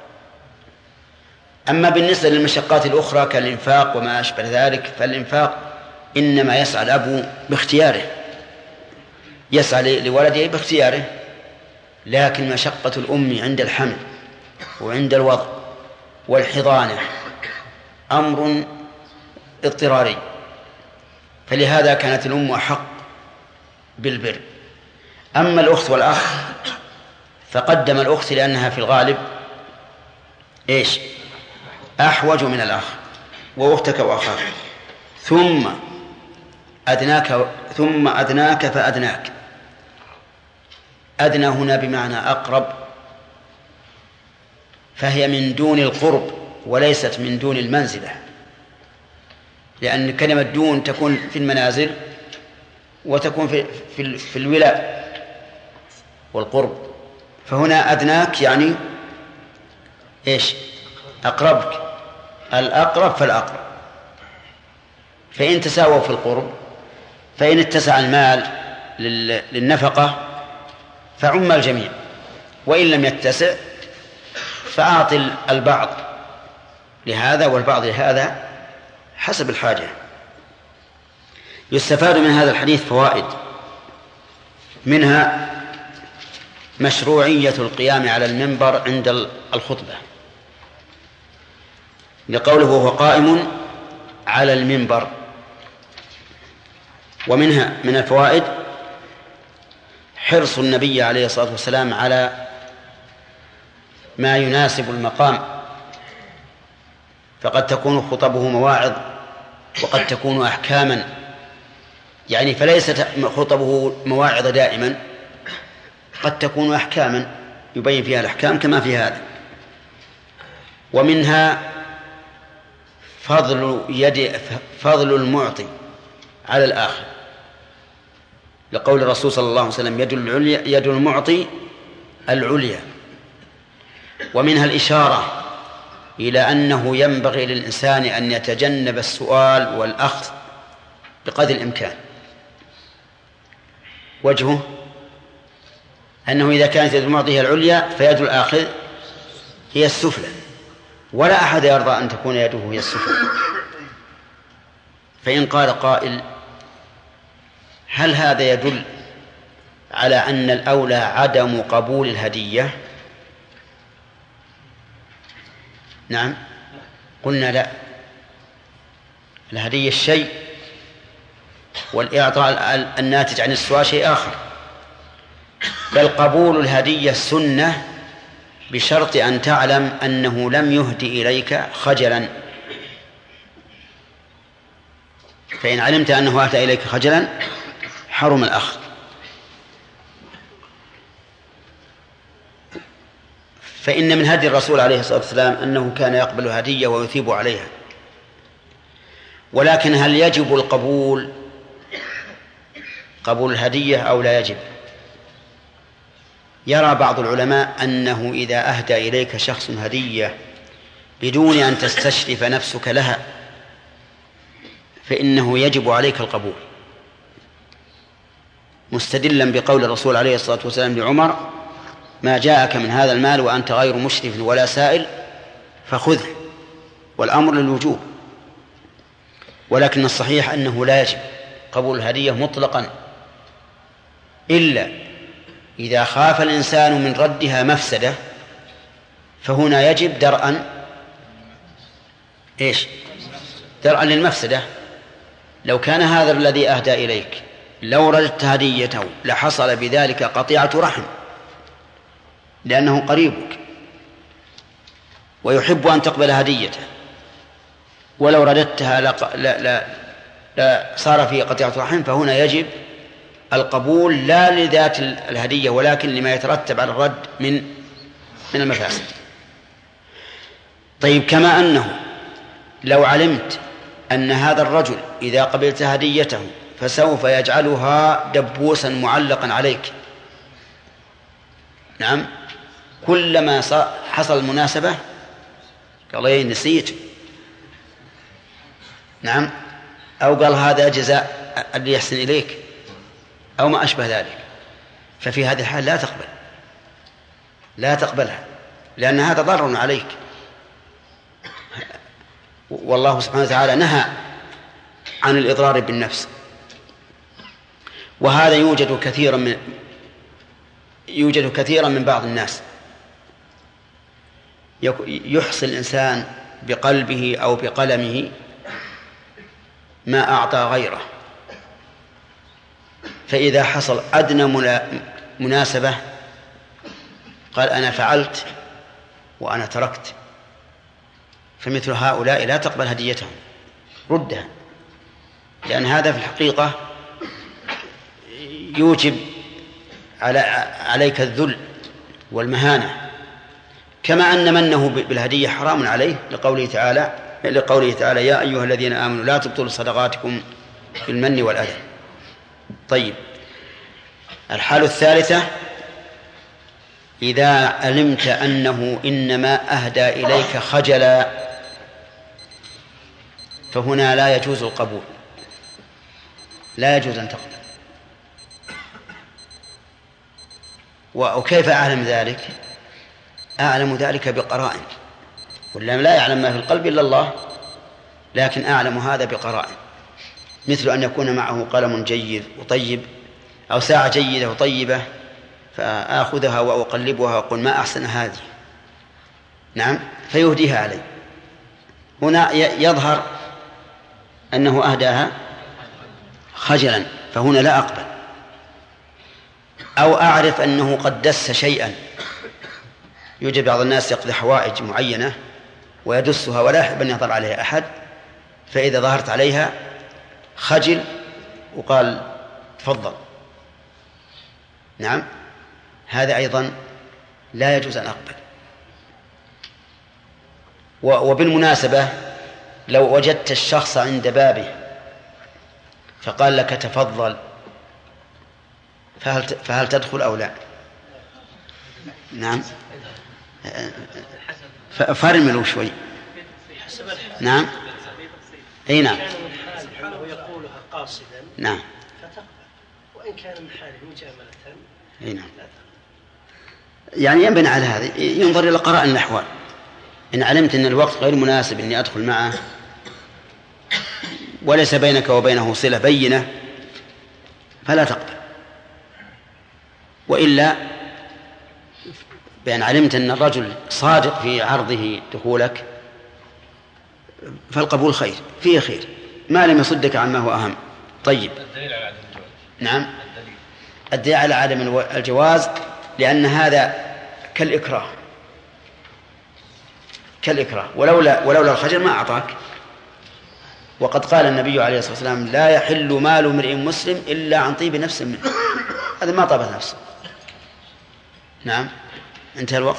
أما بالنسبة للمشقات الأخرى كالإنفاق وما أشبه ذلك، فالإنفاق إنما يسعى الأب باختياره، يسعى لولده باختياره، لكن مشقة الأم عند الحمل وعند الوضع والحضانة أمر اضطراري، فلهذا كانت الأم أحق بالبر. أما الأخت والأخ فقدم الأخت لأنها في الغالب أحوج من الأخ، وأختك وأخاك، ثم أدناك فأدناك. أدنى هنا بمعنى أقرب، فهي من دون القرب وليست من دون المنزلة، لأن كلمة دون تكون في المنازل وتكون في الولاء والقرب، فهنا أدناك يعني أقربك، الأقرب فالأقرب. فإن تساووا في القرب، فإن اتسع المال للنفقة فعم الجميع، وإن لم يتسع فأعط البعض لهذا والبعض لهذا حسب الحاجة. يستفاد من هذا الحديث فوائد، منها مشروعية القيام على المنبر عند الخطبة، لقوله وهو قائم على المنبر. ومنها من الفوائد حرص النبي عليه الصلاة والسلام على ما يناسب المقام، فقد تكون خطبه مواعظ وقد تكون أحكاما، يعني فليست خطبه مواعظ دائما، قد تكون أحكاما يبين فيها الأحكام كما في هذا. ومنها فضل المعطي على الآخر، لقول الرسول صلى الله عليه وسلم يد المعطي العليا. ومنها الإشارة إلى أنه ينبغي للإنسان أن يتجنب السؤال والأخذ بقدر الإمكان. وجهه أنه إذا كانت يد المعطي هي العليا فيد الآخذ هي السفلى، ولا أحد يرضى أن تكون يده هي السفلى. فإن قال قائل هل هذا يدل على أن الأولى عدم قبول الهدية؟ نعم، قلنا لا، الهدية شيء والإعطاء الناتج عن السؤال شيء آخر، بل قبول الهدية سنة بشرط أن تعلم أنه لم يهدي إليك خجلا. فإن علمت أنه أهدى إليك خجلا حرم الأخذ. فإن من هدي الرسول عليه الصلاة والسلام أنه كان يقبل هدية ويثيب عليها. ولكن هل يجب قبول الهدية أو لا يجب؟ يرى بعض العلماء أنه إذا أهدى إليك شخص هدية بدون أن تستشرف نفسك لها فإنه يجب عليك القبول، مستدلا بقول الرسول عليه الصلاة والسلام لعمر ما جاءك من هذا المال وأنت غير مشرف ولا سائل فخذه، والأمر للوجوب. ولكن الصحيح أنه لا يجب قبول الهدية مطلقا، إلا إذا خاف الإنسان من ردها مفسدة، فهنا يجب درءا للمفسدة. لو كان هذا الذي أهدى إليك لو رددت هديته لحصل بذلك قطيعة رحم، لأنه قريبك ويحب أن تقبل هديته، ولو رددتها لا صار فيه قطيعة رحم. فهنا يجب القبول لا لذات الهدية ولكن لما يترتب على الرد من المفاسد. طيب، كما أنه لو علمت أن هذا الرجل إذا قبلت هديته فسوف يجعلها دبوسا معلقا عليك، نعم، كلما حصل المناسبة قال نسيت، نعم، أو قال هذا جزاء اللي يحسن إليك أو ما أشبه ذلك، ففي هذه الحال لا تقبل. لا تقبلها، لأن هذا ضرر عليك، والله سبحانه وتعالى نهى عن الإضرار بالنفس. وهذا يوجد كثيرا من بعض الناس، يحصي الإنسان بقلبه أو بقلمه ما أعطى غيره، فإذا حصل أدنى مناسبة قال أنا فعلت وأنا تركت، فمثل هؤلاء لا تقبل هديتهم، ردها، لأن هذا في الحقيقة يوجب عليك الذل والمهانة، كما أن منه بالهدية حرام عليه لقوله تعالى يا أيها الذين آمنوا لا تبطلوا صدقاتكم بالمن والأذى. طيب، الحالة الثالثة: إذا علمت أنه إنما أهدى إليك خجلا، فهنا لا يجوز القبول، لا يجوز أن تقبل. وكيف أعلم ذلك؟ أعلم ذلك بقرائن، ولا لا يعلم ما في القلب إلا الله، لكن أعلم هذا بقرائن، مثل أن يكون معه قلم جيد وطيب أو ساعة جيدة وطيبة فآخذها وأقلبها وأقول ما أحسن هذه، نعم، فيهديها علي، هنا يظهر أنه أهداها خجلا، فهنا لا أقبل. أو أعرف أنه قد دس شيئا، يوجد بعض الناس يقضي حوائج معينة ويدسها ولا يحب أن يظهر عليها أحد، فإذا ظهرت عليها خجل وقال تفضل، نعم، هذا أيضا لا يجوز أن أقبل. وبالمناسبة لو وجدت الشخص عند بابه فقال لك تفضل، فهل تدخل أو لا؟ نعم، فرملوا شوي. نعم، أي نعم، ويقولها قاصدا نعم، فتقبل، وإن كان من حاله مجاملة أي نعم. يعني ينبني على هذا، ينظر إلى قرائن الأحوال. إن علمت أن الوقت غير مناسب أني أدخل معه وليس بينك وبينه صلة بينة فلا تقبل، وإلا بأن علمت أن الرجل صادق في عرضه دخولك فالقبول خير، فيه خير ما لم يصدك عما هو أهم. طيب، نعم، الدليل على عدم الجواز لأن هذا كالإكراه، ولولا الخجل ما أعطاك. وقد قال النبي عليه الصلاة والسلام لا يحل مال امرئ مسلم إلا عن طيب نفس منه، هذا ما طابت نفسه. نعم، انتهى الوقت.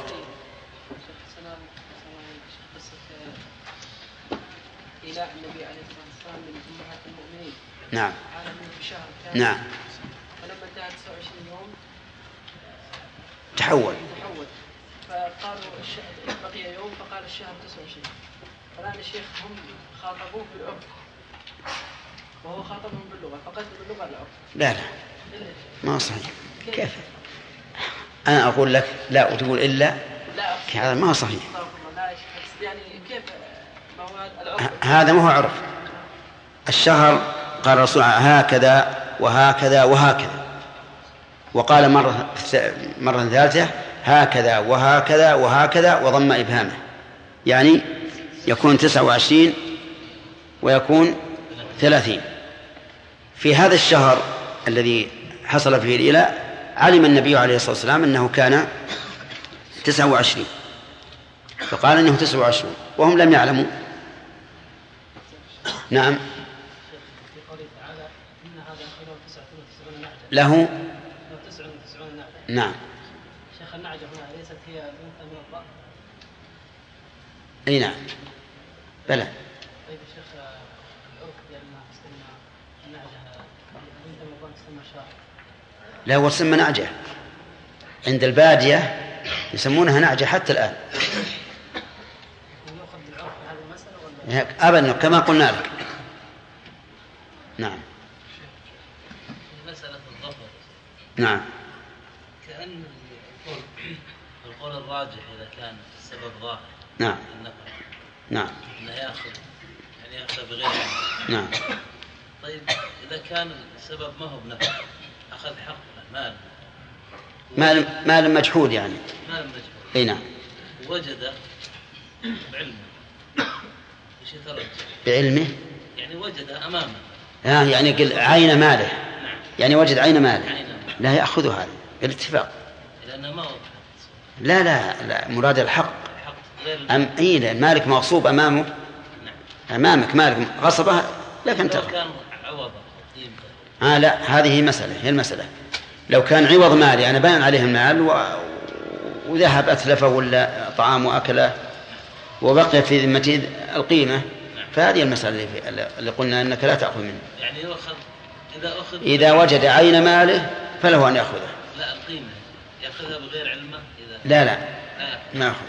إله النبي عليه الصلاة والسلام من أمهات المؤمنين. نعم. في شهر كامل. نعم. فلما انتهى 29 يوم تحول. فقالوا بقي يوم، فقال الشهر 29. فالآن الشيخ هم خاطبوه بالعرف وهو خاطبهم باللغة، فقصد باللغة العرف. لا ما صحيح. كيف؟ أنا أقول لك لا وتقول إلا، هذا ما صحيح. يعني كيف ما هو العرف؟ هذا ما هو عرف. الشهر قال الرسول هكذا وهكذا وهكذا، وقال مرة ثالثة هكذا وهكذا وهكذا وضم إبهامه، يعني يكون 29 ويكون 30. في هذا الشهر الذي حصل فيه الإله علم النبي عليه الصلاة والسلام أنه كان 29، فقال أنه 29 وهم لم يعلموا. نعم. له 99 نعجة. نعم. شيخ النعجة هنا ليست هي بنت من الضأن؟ أي نعم، بلى. طيب الشيخ العرف لأنها تسمى النعجة بنت من الضأن تسمى شاة. لا، هو تسمى نعجة عند البادية، يسمونها نعجة حتى الآن. يأخذ بالعرف هذه المسألة ولا؟ أبدا كما قلنا لك. نعم. مسألة الظفر. نعم. كأن القول الراجح إذا كان السبب ظاهر نعم النفع نعم أنه يأخذ بغير علم. نعم. طيب إذا كان السبب ما هو بنفع أخذ حق مال مجحود يعني مال مجحود. اي نعم. وجد بعلمه ايش يترجم؟ بعلمه يعني وجد أمامه يعني قل عين ماله. نعم. يعني وجد عين ماله لا يأخذ هذا بالاتفاق لأنه ما وضح. لا مراد الحق مالك مغصوب أمامه. أمامك مالك غصبه لكن لو كان عوضه لا هذه هي المسألة لو كان عوض مالي أنا باين عليه المال وذهب أتلفه ولا طعام وأكله وبقي في ذمته القيمة فهذه المسألة اللي قلنا أنك لا تأخذ منه. يعني إذا وجد عين ماله فله أن يأخذه. لا القيمة يأخذها بغير علمه لا ما أخذ.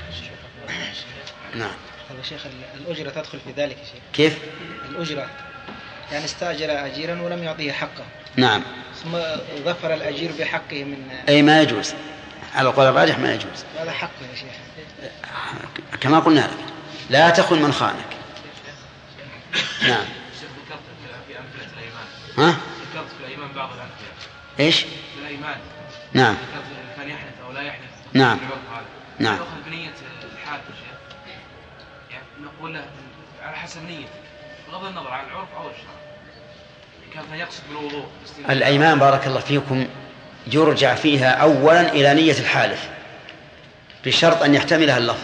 نعم. يا شيخ الأجرة تدخل في ذلك يا شيخ. كيف؟ الأجرة يعني استأجر أجيرا ولم يعطيه حقه. نعم. ثم ظفر الأجير بحقه من أي ما يجوز على القول الراجح ما يجوز. هذا حقه يا شيخ. كما قلنا لك لا تخن من خانك. نعم. ها؟ ذكرت في الأيمان بعض الأمثلة. إيش؟ في الأيمان. نعم. كان يحلف أو لا يحلف. نعم. نعم. يأخذ بنية الحالف يا شيخ. يعني نقول له على حسب نيته بغض النظر عن العرف أو الشرع. كان يقصد بالوضوء. الأيمان بارك الله فيكم يرجع فيها أولا إلى نية الحالف بشرط أن يحتملها اللفظ.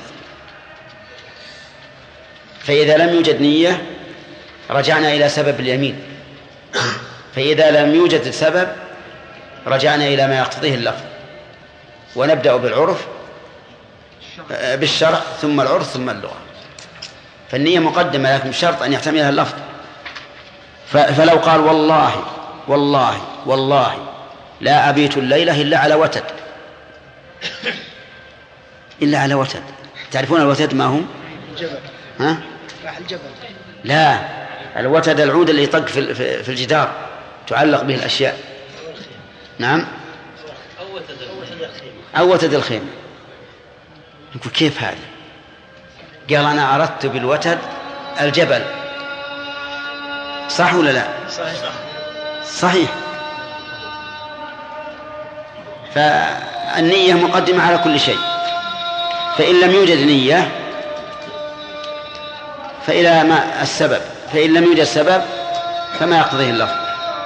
فإذا لم يوجد نية رجعنا إلى سبب اليمين. فإذا لم يوجد سبب رجعنا إلى ما يقتضيه اللفظ ونبدأ بالشرع ثم العرف ثم اللغة. فالنية مقدمة لكن بشرط أن يحتملها اللفظ. فلو قال والله لا أبيت الليلة إلا على وتد. تعرفون الوتد ما هو؟ الجبل. ها؟ الجبل. لا الوتد العود اللي يطق في الجدار تعلق به الأشياء. نعم. أو وتد الخيمة. نقول كيف هذا؟ قال أنا أردت بالوتد الجبل. صح ولا لا؟ صحيح. فالنية مقدمة على كل شيء. فإن لم يوجد نية فإلى ما السبب. فإن لم يوجد سبب فما يقتضيه اللفظ.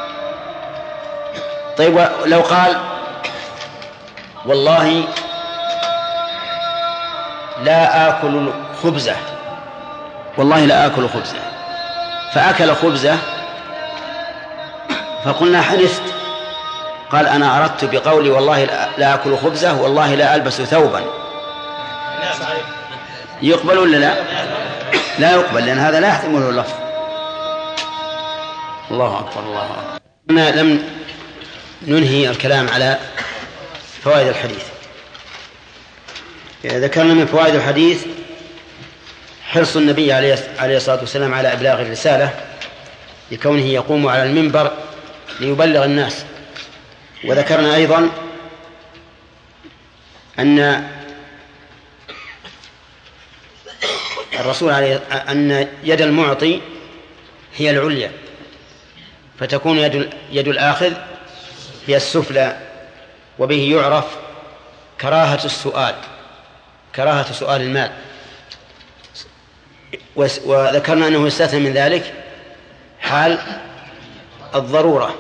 طيب لو قال والله لا آكل خبزة فأكل خبزة فقلنا حنثت. قال أنا أردت بقولي والله لا آكل خبزة والله لا ألبس ثوبا. يقبل ولا لا يقبل لأن هذا لا يحتمله اللفظ. الله أكبر الله أكبر. لم ننهي الكلام على فوائد الحديث. ذكرنا من فوائد الحديث حرص النبي عليه الصلاة والسلام على إبلاغ الرسالة لكونه يقوم على المنبر ليبلغ الناس. وذكرنا أيضا أن الرسول عليه أن يد المعطي هي العليا فتكون يد الآخذ هي السفلى. وبه يعرف كراهة سؤال المال. وذكرنا أنه يستثنى من ذلك حال الضرورة.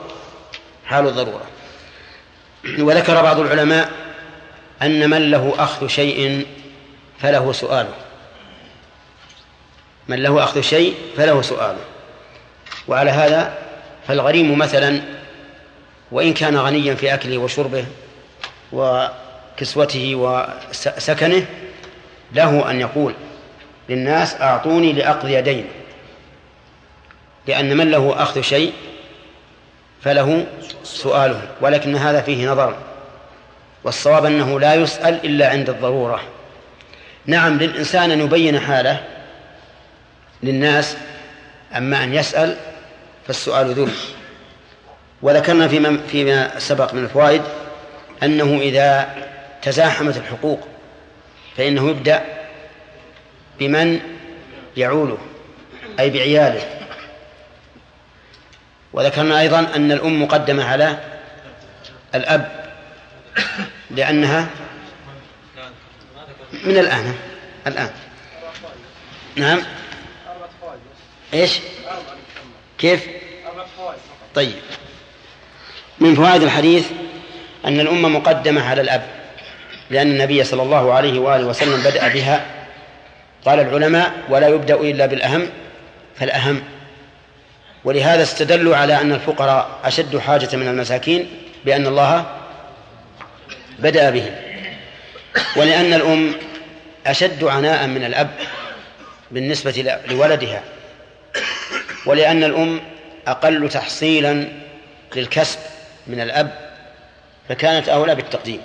وذكر بعض العلماء أن من له أخذ شيء فله سؤاله. وعلى هذا فالغريم مثلا وإن كان غنيا في أكله وشربه وكسوته وسكنه له أن يقول للناس أعطوني لأقضي دين. لأن من له أخذ شيء فله سؤاله. ولكن هذا فيه نظر والصواب أنه لا يسأل إلا عند الضرورة. نعم للإنسان أن يبين حاله للناس أما أن يسأل فالسؤال ذل. وذكرنا فيما سبق من الفوائد أنه إذا تزاحمت الحقوق فإنه يبدأ بمن يعوله أي بعياله. وذكرنا أيضا أن الأم مقدمة على الأب لأنها من الآن نعم. إيش كيف؟ طيب، من فوائد الحديث أن الأم مقدمة على الأب لأن النبي صلى الله عليه وآله وسلم بدأ بها. قال العلماء: ولا يبدأ إلا بالأهم فالأهم. ولهذا استدلوا على أن الفقراء أشد حاجة من المساكين بأن الله بدأ بهم، ولأن الأم أشد عناء من الأب بالنسبة لولدها، ولأن الأم أقل تحصيلا للكسب من الأب فكانت أولى بالتقديم.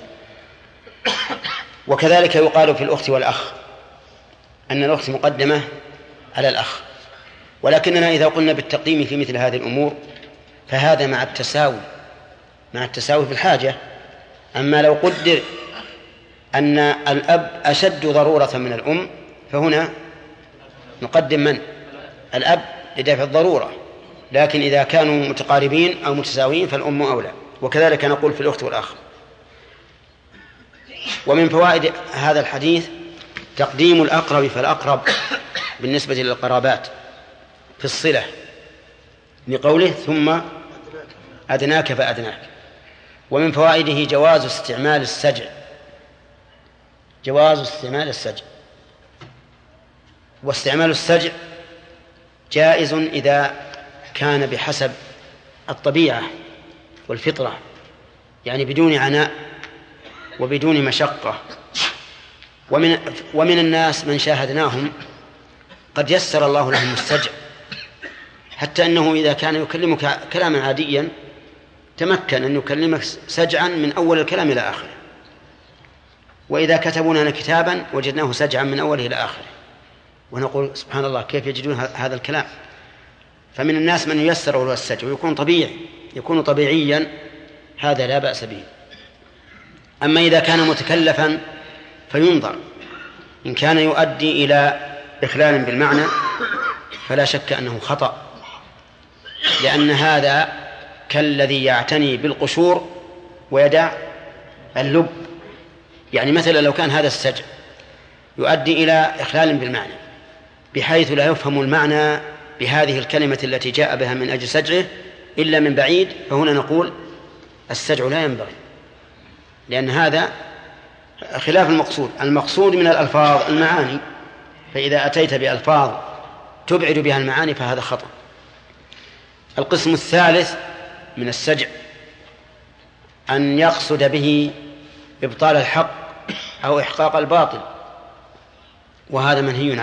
وكذلك يقال في الأخت والأخ أن الأخت مقدمة على الأخ، ولكننا إذا قلنا بالتقديم في مثل هذه الأمور فهذا مع التساوي في الحاجة. أما لو قدر أن الأب أشد ضرورة من الأم فهنا نقدم من؟ الأب لدفع الضرورة. لكن إذا كانوا متقاربين أو متساويين فالأم أولى. وكذلك نقول في الأخت والأخ. ومن فوائد هذا الحديث تقديم الأقرب فالأقرب بالنسبة للقرابات في الصلة لقوله: ثم أدناك فأدناك. ومن فوائده جواز استعمال السجع. واستعمال السجع جائز إذا كان بحسب الطبيعة والفطرة، يعني بدون عناء وبدون مشقة. ومن الناس من شاهدناهم قد يسر الله لهم السجع، حتى أنه إذا كان يكلمك كلاما عاديا تمكن أن يكلمك سجعا من أول الكلام إلى آخره. وإذا كتبوا لنا كتابا وجدناه سجعا من أوله إلى آخره، ونقول سبحان الله كيف يجدون هذا الكلام. فمن الناس من ييسر له السجع ويكون طبيعيا، هذا لا بأس به. أما إذا كان متكلفا فينظر، إن كان يؤدي إلى إخلال بالمعنى فلا شك أنه خطأ، لأن هذا كالذي يعتني بالقشور ويدع اللب. يعني مثلا لو كان هذا السجع يؤدي إلى إخلال بالمعنى بحيث لا يفهم المعنى بهذه الكلمة التي جاء بها من أجل سجعه إلا من بعيد، فهنا نقول السجع لا ينبغي، لأن هذا خلاف المقصود من الألفاظ المعاني. فإذا أتيت بألفاظ تبعد بها المعاني فهذا خطأ. القسم الثالث من السجع أن يقصد به إبطال الحق أو إحقاق الباطل، وهذا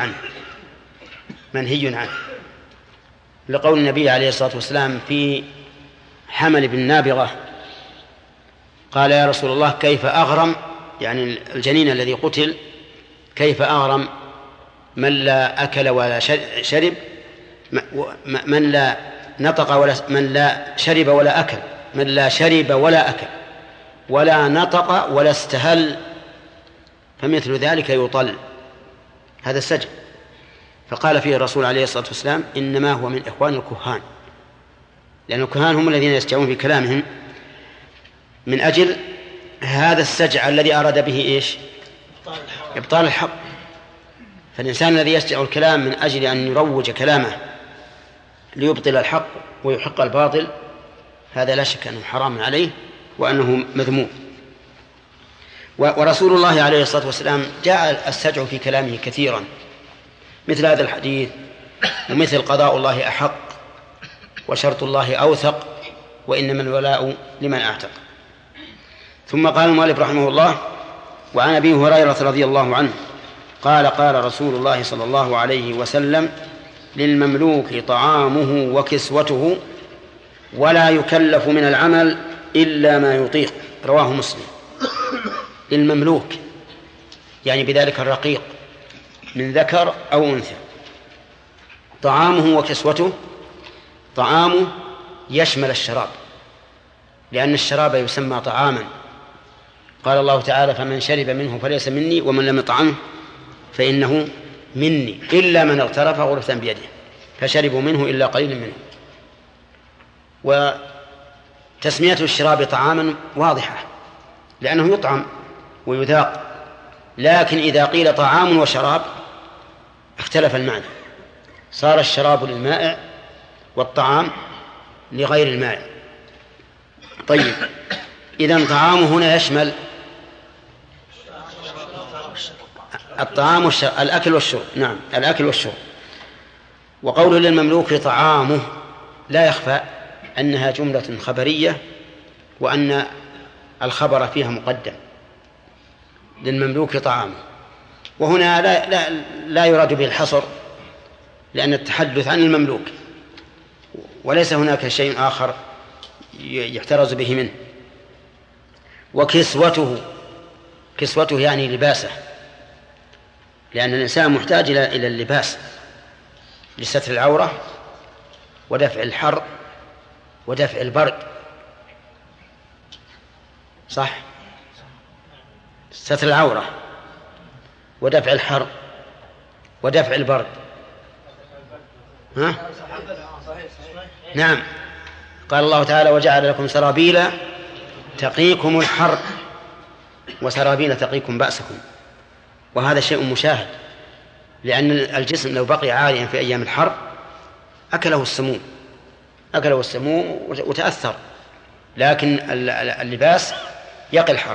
منهي عنه لقول النبي عليه الصلاة والسلام في حمل بن نابغة قال: يا رسول الله كيف أغرم، يعني الجنين الذي قتل، كيف أغرم من لا أكل ولا شرب، من لا نطق ولا من لا شرب ولا أكل، من لا شرب ولا أكل ولا نطق ولا استهل، فمثل ذلك يطل. هذا السجع. فقال فيه الرسول عليه الصلاة والسلام: إنما هو من إخوان الكهان، لأن الكهان هم الذين يسجعون في كلامهم من أجل هذا السجع الذي أراد به إيش؟ إبطال الحق. فالإنسان الذي يسجع الكلام من أجل أن يروج كلامه ليبطل الحق ويحق الباطل، هذا لا شك أنه حرام عليه وأنه مذموم. ورسول الله عليه الصلاة والسلام جاء السجع في كلامه كثيرا، مثل هذا الحديث، ومثل قضاء الله أحق وشرط الله أوثق وإنما الولاء لمن أعتق. ثم قال المؤلف رحمه الله: وعن أبي هريرة رضي الله عنه قال: قال رسول الله صلى الله عليه وسلم: للمملوك طعامه وكسوته ولا يكلف من العمل إلا ما يطيق. رواه مسلم. للمملوك يعني بذلك الرقيق من ذكر أو أنثى. طعامه وكسوته، طعامه يشمل الشراب، لأن الشراب يسمى طعاما، قال الله تعالى: فمن شرب منه فليس مني ومن لم يطعمه فإنه مني إلا من اغترف غرفة بيده، فشربوا منه إلا قليل منه. وتسمية الشراب طعاما واضحة لأنه يطعم ويذاق، لكن إذا قيل طعام وشراب اختلف المعنى، صار الشراب للمائع والطعام لغير المائع. طيب، إذن طعام هنا يشمل الطعام الأكل والشرب. نعم، الأكل والشرب. وقوله للمملوك طعامه لا يخفى أنها جملة خبرية، وأن الخبر فيها مقدم، للمملوك طعامه. وهنا لا يراد به الحصر، لأن التحدث عن المملوك، وليس هناك شيء آخر يحترز به منه. وكسوته، كسوته يعني لباسه، لأن الإنسان محتاج إلى اللباس لستر العورة ودفع الحر ودفع البرد. صح؟ ستر العورة ودفع الحر ودفع البرد. ها؟ نعم، قال الله تعالى: وجعل لكم سرابيل تقيكم الحر وسرابيل تقيكم بأسكم. وهذا شيء مشاهد، لأن الجسم لو بقي عاريا في أيام الحر أكله السموم وتأثر، لكن اللباس يقي الحر.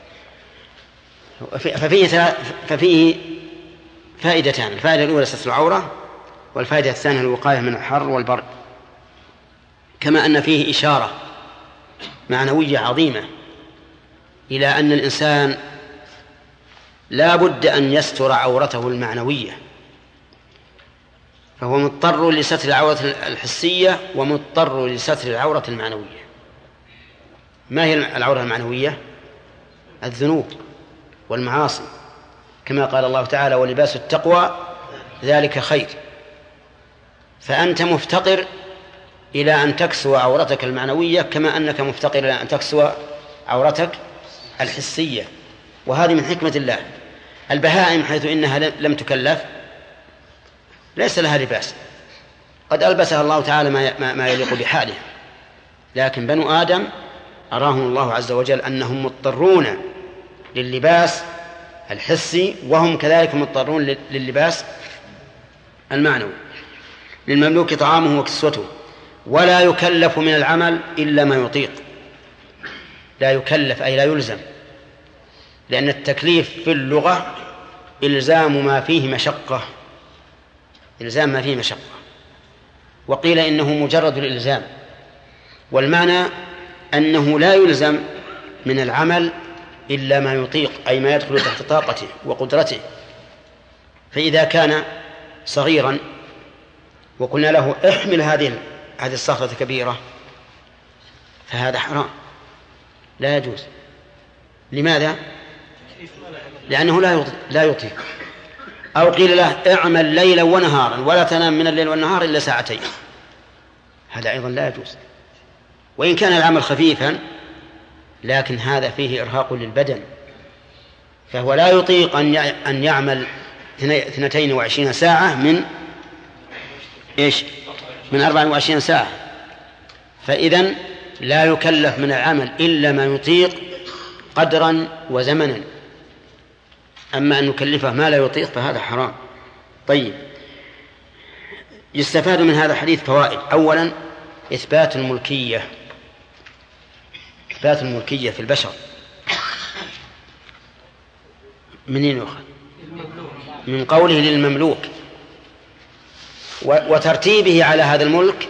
ففيه فائدتان: الفائدة الأولى ستر العورة، والفائدة الثانية الوقاية من الحر والبرد. كما أن فيه إشارة معنوية عظيمة إلى أن الإنسان لا بد أن يستر عورته المعنوية، فهو مضطر لستر العورة الحسية ومضطر لستر العورة المعنوية. ما هي العورة المعنوية؟ الذنوب والمعاصي، كما قال الله تعالى: ولباس التقوى ذلك خير. فأنت مفتقر إلى أن تكسو عورتك المعنوية كما أنك مفتقر إلى أن تكسو عورتك الحسية، وهذه من حكمة الله. البهائم حيث إنها لم تكلف ليس لها لباس، قد ألبسها الله تعالى ما يليق بحالها، لكن بنو آدم أراهم الله عز وجل أنهم مضطرون لللباس الحسي، وهم كذلك مضطرون لللباس المعنوي. للمملوك طعامه وكسوته، ولا يكلف من العمل إلا ما يطيق. لا يكلف أي لا يلزم، لأن التكليف في اللغة إلزام ما فيه مشقة، إلزام ما فيه مشقة. وقيل إنه مجرد الإلزام، والمعنى أنه لا يلزم من العمل إلا ما يطيق، أي ما يدخل تحت طاقته وقدرته. فإذا كان صغيرا وقلنا له احمل هذه الصخرة كبيرة، فهذا حرام لا يجوز. لماذا؟ لأنه لا يطيق. أو قيل له اعمل ليلا ونهارا ولا تنام من الليل والنهار إلا ساعتين، هذا أيضا لا يجوز. وإن كان العمل خفيفا لكن هذا فيه إرهاق للبدن، فهو لا يطيق أن يعمل 22 ساعة من 24 ساعة. فإذن لا يكلف من العمل إلا ما يطيق قدرا وزمنا، أما أن نكلفه ما لا يطيق فهذا حرام. طيب، يستفاد من هذا الحديث فوائد. أولا، إثبات الملكية في البشر. منين يؤخذ؟ من قوله للمملوك، وترتيبه على هذا الملك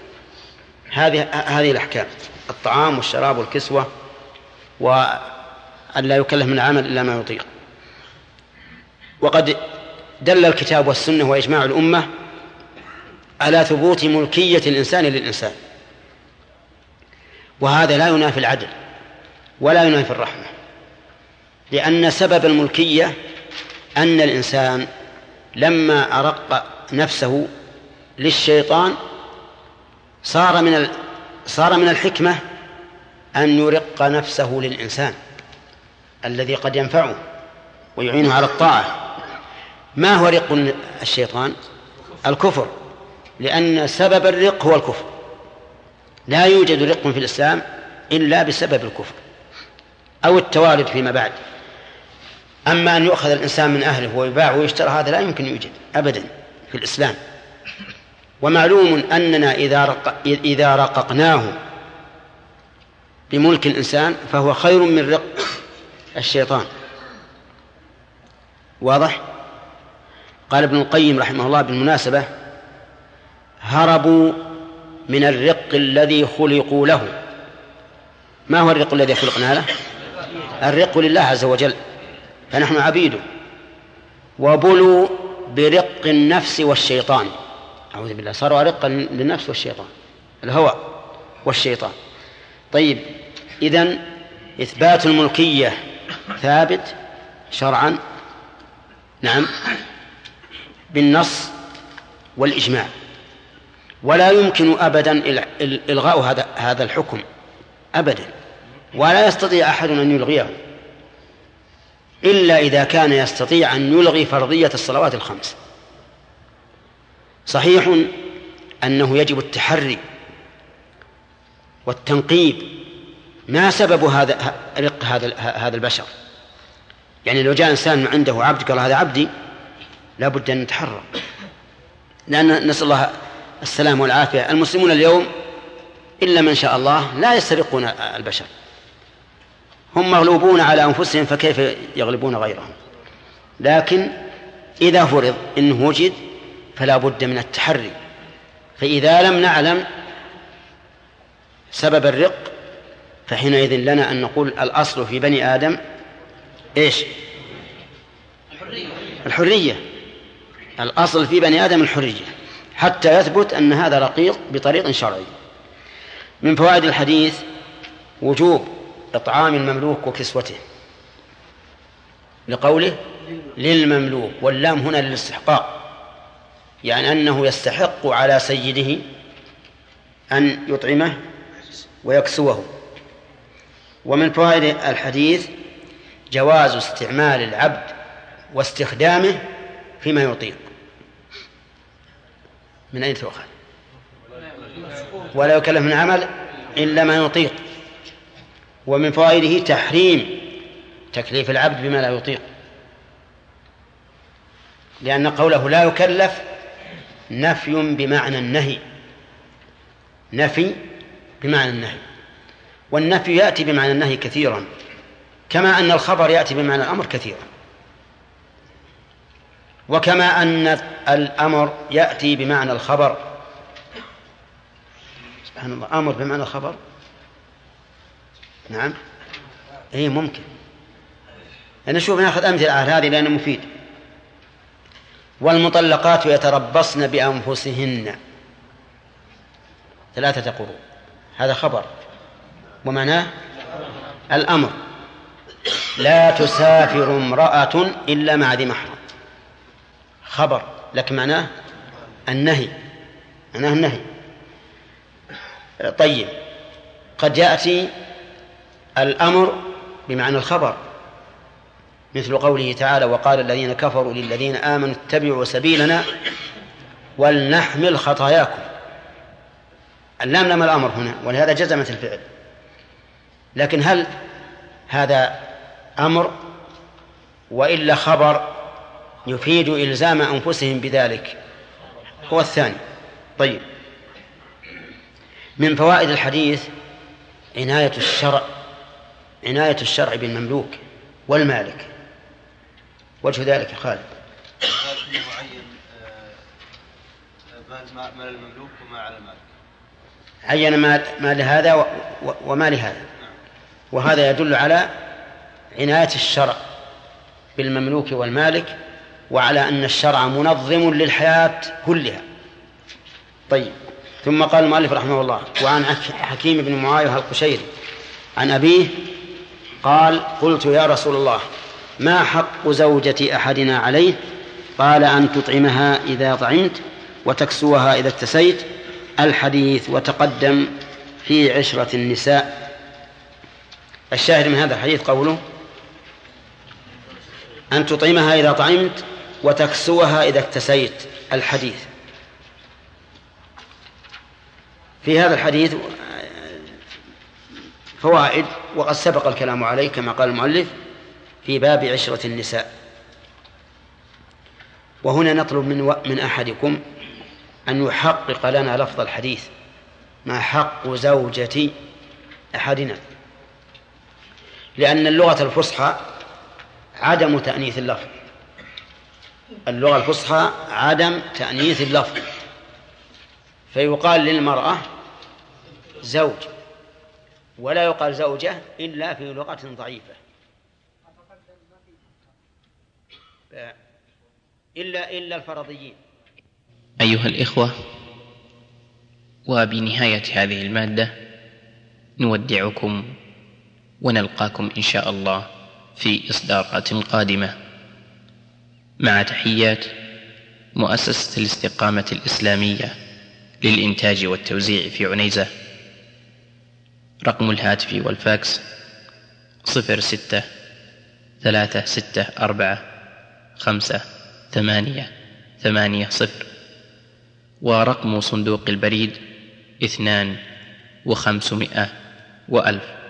هذه الأحكام: الطعام والشراب والكسوة، وأن لا يكلف من العمل إلا ما يطيق. وقد دل الكتاب والسنة وإجماع الأمة على ثبوت ملكية الإنسان للإنسان، وهذا لا ينافي العدل ولا ينافي الرحمة، لأن سبب الملكية أن الإنسان لما أرق نفسه للشيطان صار من الحكمة أن يرق نفسه للإنسان، الذي قد ينفعه ويعينه على الطاعة. ما هو رق الشيطان؟ الكفر، لأن سبب الرق هو الكفر. لا يوجد رق في الإسلام إلا بسبب الكفر أو التوالد فيما بعد. أما أن يؤخذ الإنسان من أهله ويباع ويشترى هذا لا يمكن يوجد أبدا في الإسلام. ومعلوم أننا إذا رققناه بملك الإنسان فهو خير من رق الشيطان. واضح؟ قال ابن القيم رحمه الله بالمناسبة: هربوا من الرق الذي خلقوا له. ما هو الرق الذي خلقنا له؟ الرق لله عز وجل، فنحن عبيده. وبلوا برق النفس والشيطان، أعوذ بالله، صاروا رقا للنفس والشيطان، الهوى والشيطان. طيب، إذن إثبات الملكية ثابت شرعا، نعم، بالنص والإجماع، ولا يمكن أبدا إلغاء هذا الحكم أبدا، ولا يستطيع أحد أن يلغيه إلا إذا كان يستطيع أن يلغي فرضية الصلوات الخمس. صحيح أنه يجب التحري والتنقيب. ما سبب رق هذا البشر؟ يعني لو جاء إنسان عنده عبد قال هذا عبدي، لا بد أن نتحرى، لأن نسأل الله السلام والعافية. المسلمون اليوم إلا من شاء الله لا يسترقون البشر، هم مغلوبون على أنفسهم، فكيف يغلبون غيرهم؟ لكن إذا فرض إنه وجد فلا بد من التحري. فإذا لم نعلم سبب الرق فحينئذ لنا أن نقول الأصل في بني آدم إيش؟ الحرية. الأصل في بني آدم الحرية حتى يثبت أن هذا رقيق بطريق شرعي. من فوائد الحديث وجوب إطعام المملوك وكسوته، لقوله للمملوك، واللام هنا للاستحقاق، يعني أنه يستحق على سيده أن يطعمه ويكسوه. ومن فوائد الحديث جواز استعمال العبد واستخدامه فيما يطيق. من أين تؤخذ؟ ولا يكلف من عمل إلا ما يطيق. ومن فوائده تحريم تكليف العبد بما لا يطيق، لأن قوله لا يكلف نفي بمعنى النهي، نفي بمعنى النهي، والنفي يأتي بمعنى النهي كثيرا، كما أن الخبر يأتي بمعنى الأمر كثيرا، وكما أن الأمر يأتي بمعنى الخبر. سبحان الله، أمر بمعنى الخبر، نعم، إيه ممكن. أنا شوف نأخذ أمثلة على هذه لأنه مفيد. والمطلقات يتربصن بأنفسهن 3 قروء، هذا خبر ومعناه الأمر. لا تسافر امرأة إلا مع ذي محرم، خبر لكن معناه النهي، معناه النهي. طيب، قد يأتي الأمر بمعنى الخبر، مثل قوله تعالى وقال الذين كفروا للذين آمنوا اتبعوا سبيلنا ولنحمل خطاياكم. اللام لام الأمر هنا، ولهذا جزمت الفعل. لكن هل هذا أمر وإلا خبر يفيد إلزام أنفسهم بذلك؟ هو الثاني. طيب، من فوائد الحديث عناية الشرع بالمملوك والمالك. وجه ذلك خالد مال المملوك وما على المالك، عين ما لهذا وما لهذا، وهذا يدل على عناية الشرع بالمملوك والمالك، وعلى أن الشرع منظم للحياة كلها. طيب، ثم قال المؤلف رحمه الله: وعن حكيم بن معاوية القشيري عن أبيه قال: قلت يا رسول الله ما حق زوجة أحدنا عليه؟ قال: أن تطعمها إذا طعمت وتكسوها إذا اكتسيت. الحديث وتقدم في عشرة النساء. الشاهد من هذا الحديث قوله أن تطعمها إذا طعمت وتكسوها إذا اكتسيت. الحديث في هذا الحديث فوائد، وقد سبق الكلام عليه كما قال المؤلف في باب عشرة النساء. وهنا نطلب من أحدكم أن يحقق لنا لفظ الحديث ما حق زوجة أحدنا، لأن اللغة الفصحى عدم تأنيث اللفظ. اللغة الفصحى عدم تأنيث اللفظ، فيقال للمرأة زوج ولا يقال زوجة إلا في لغة ضعيفة، إلا الفرضيين. أيها الإخوة، وبنهاية هذه المادة نودعكم ونلقاكم إن شاء الله في إصدارات قادمة، مع تحيات مؤسسة الاستقامة الإسلامية للإنتاج والتوزيع في عنيزة. رقم الهاتف والفاكس 06-364-5-8-8-0، ورقم صندوق البريد 2 و500 و1000.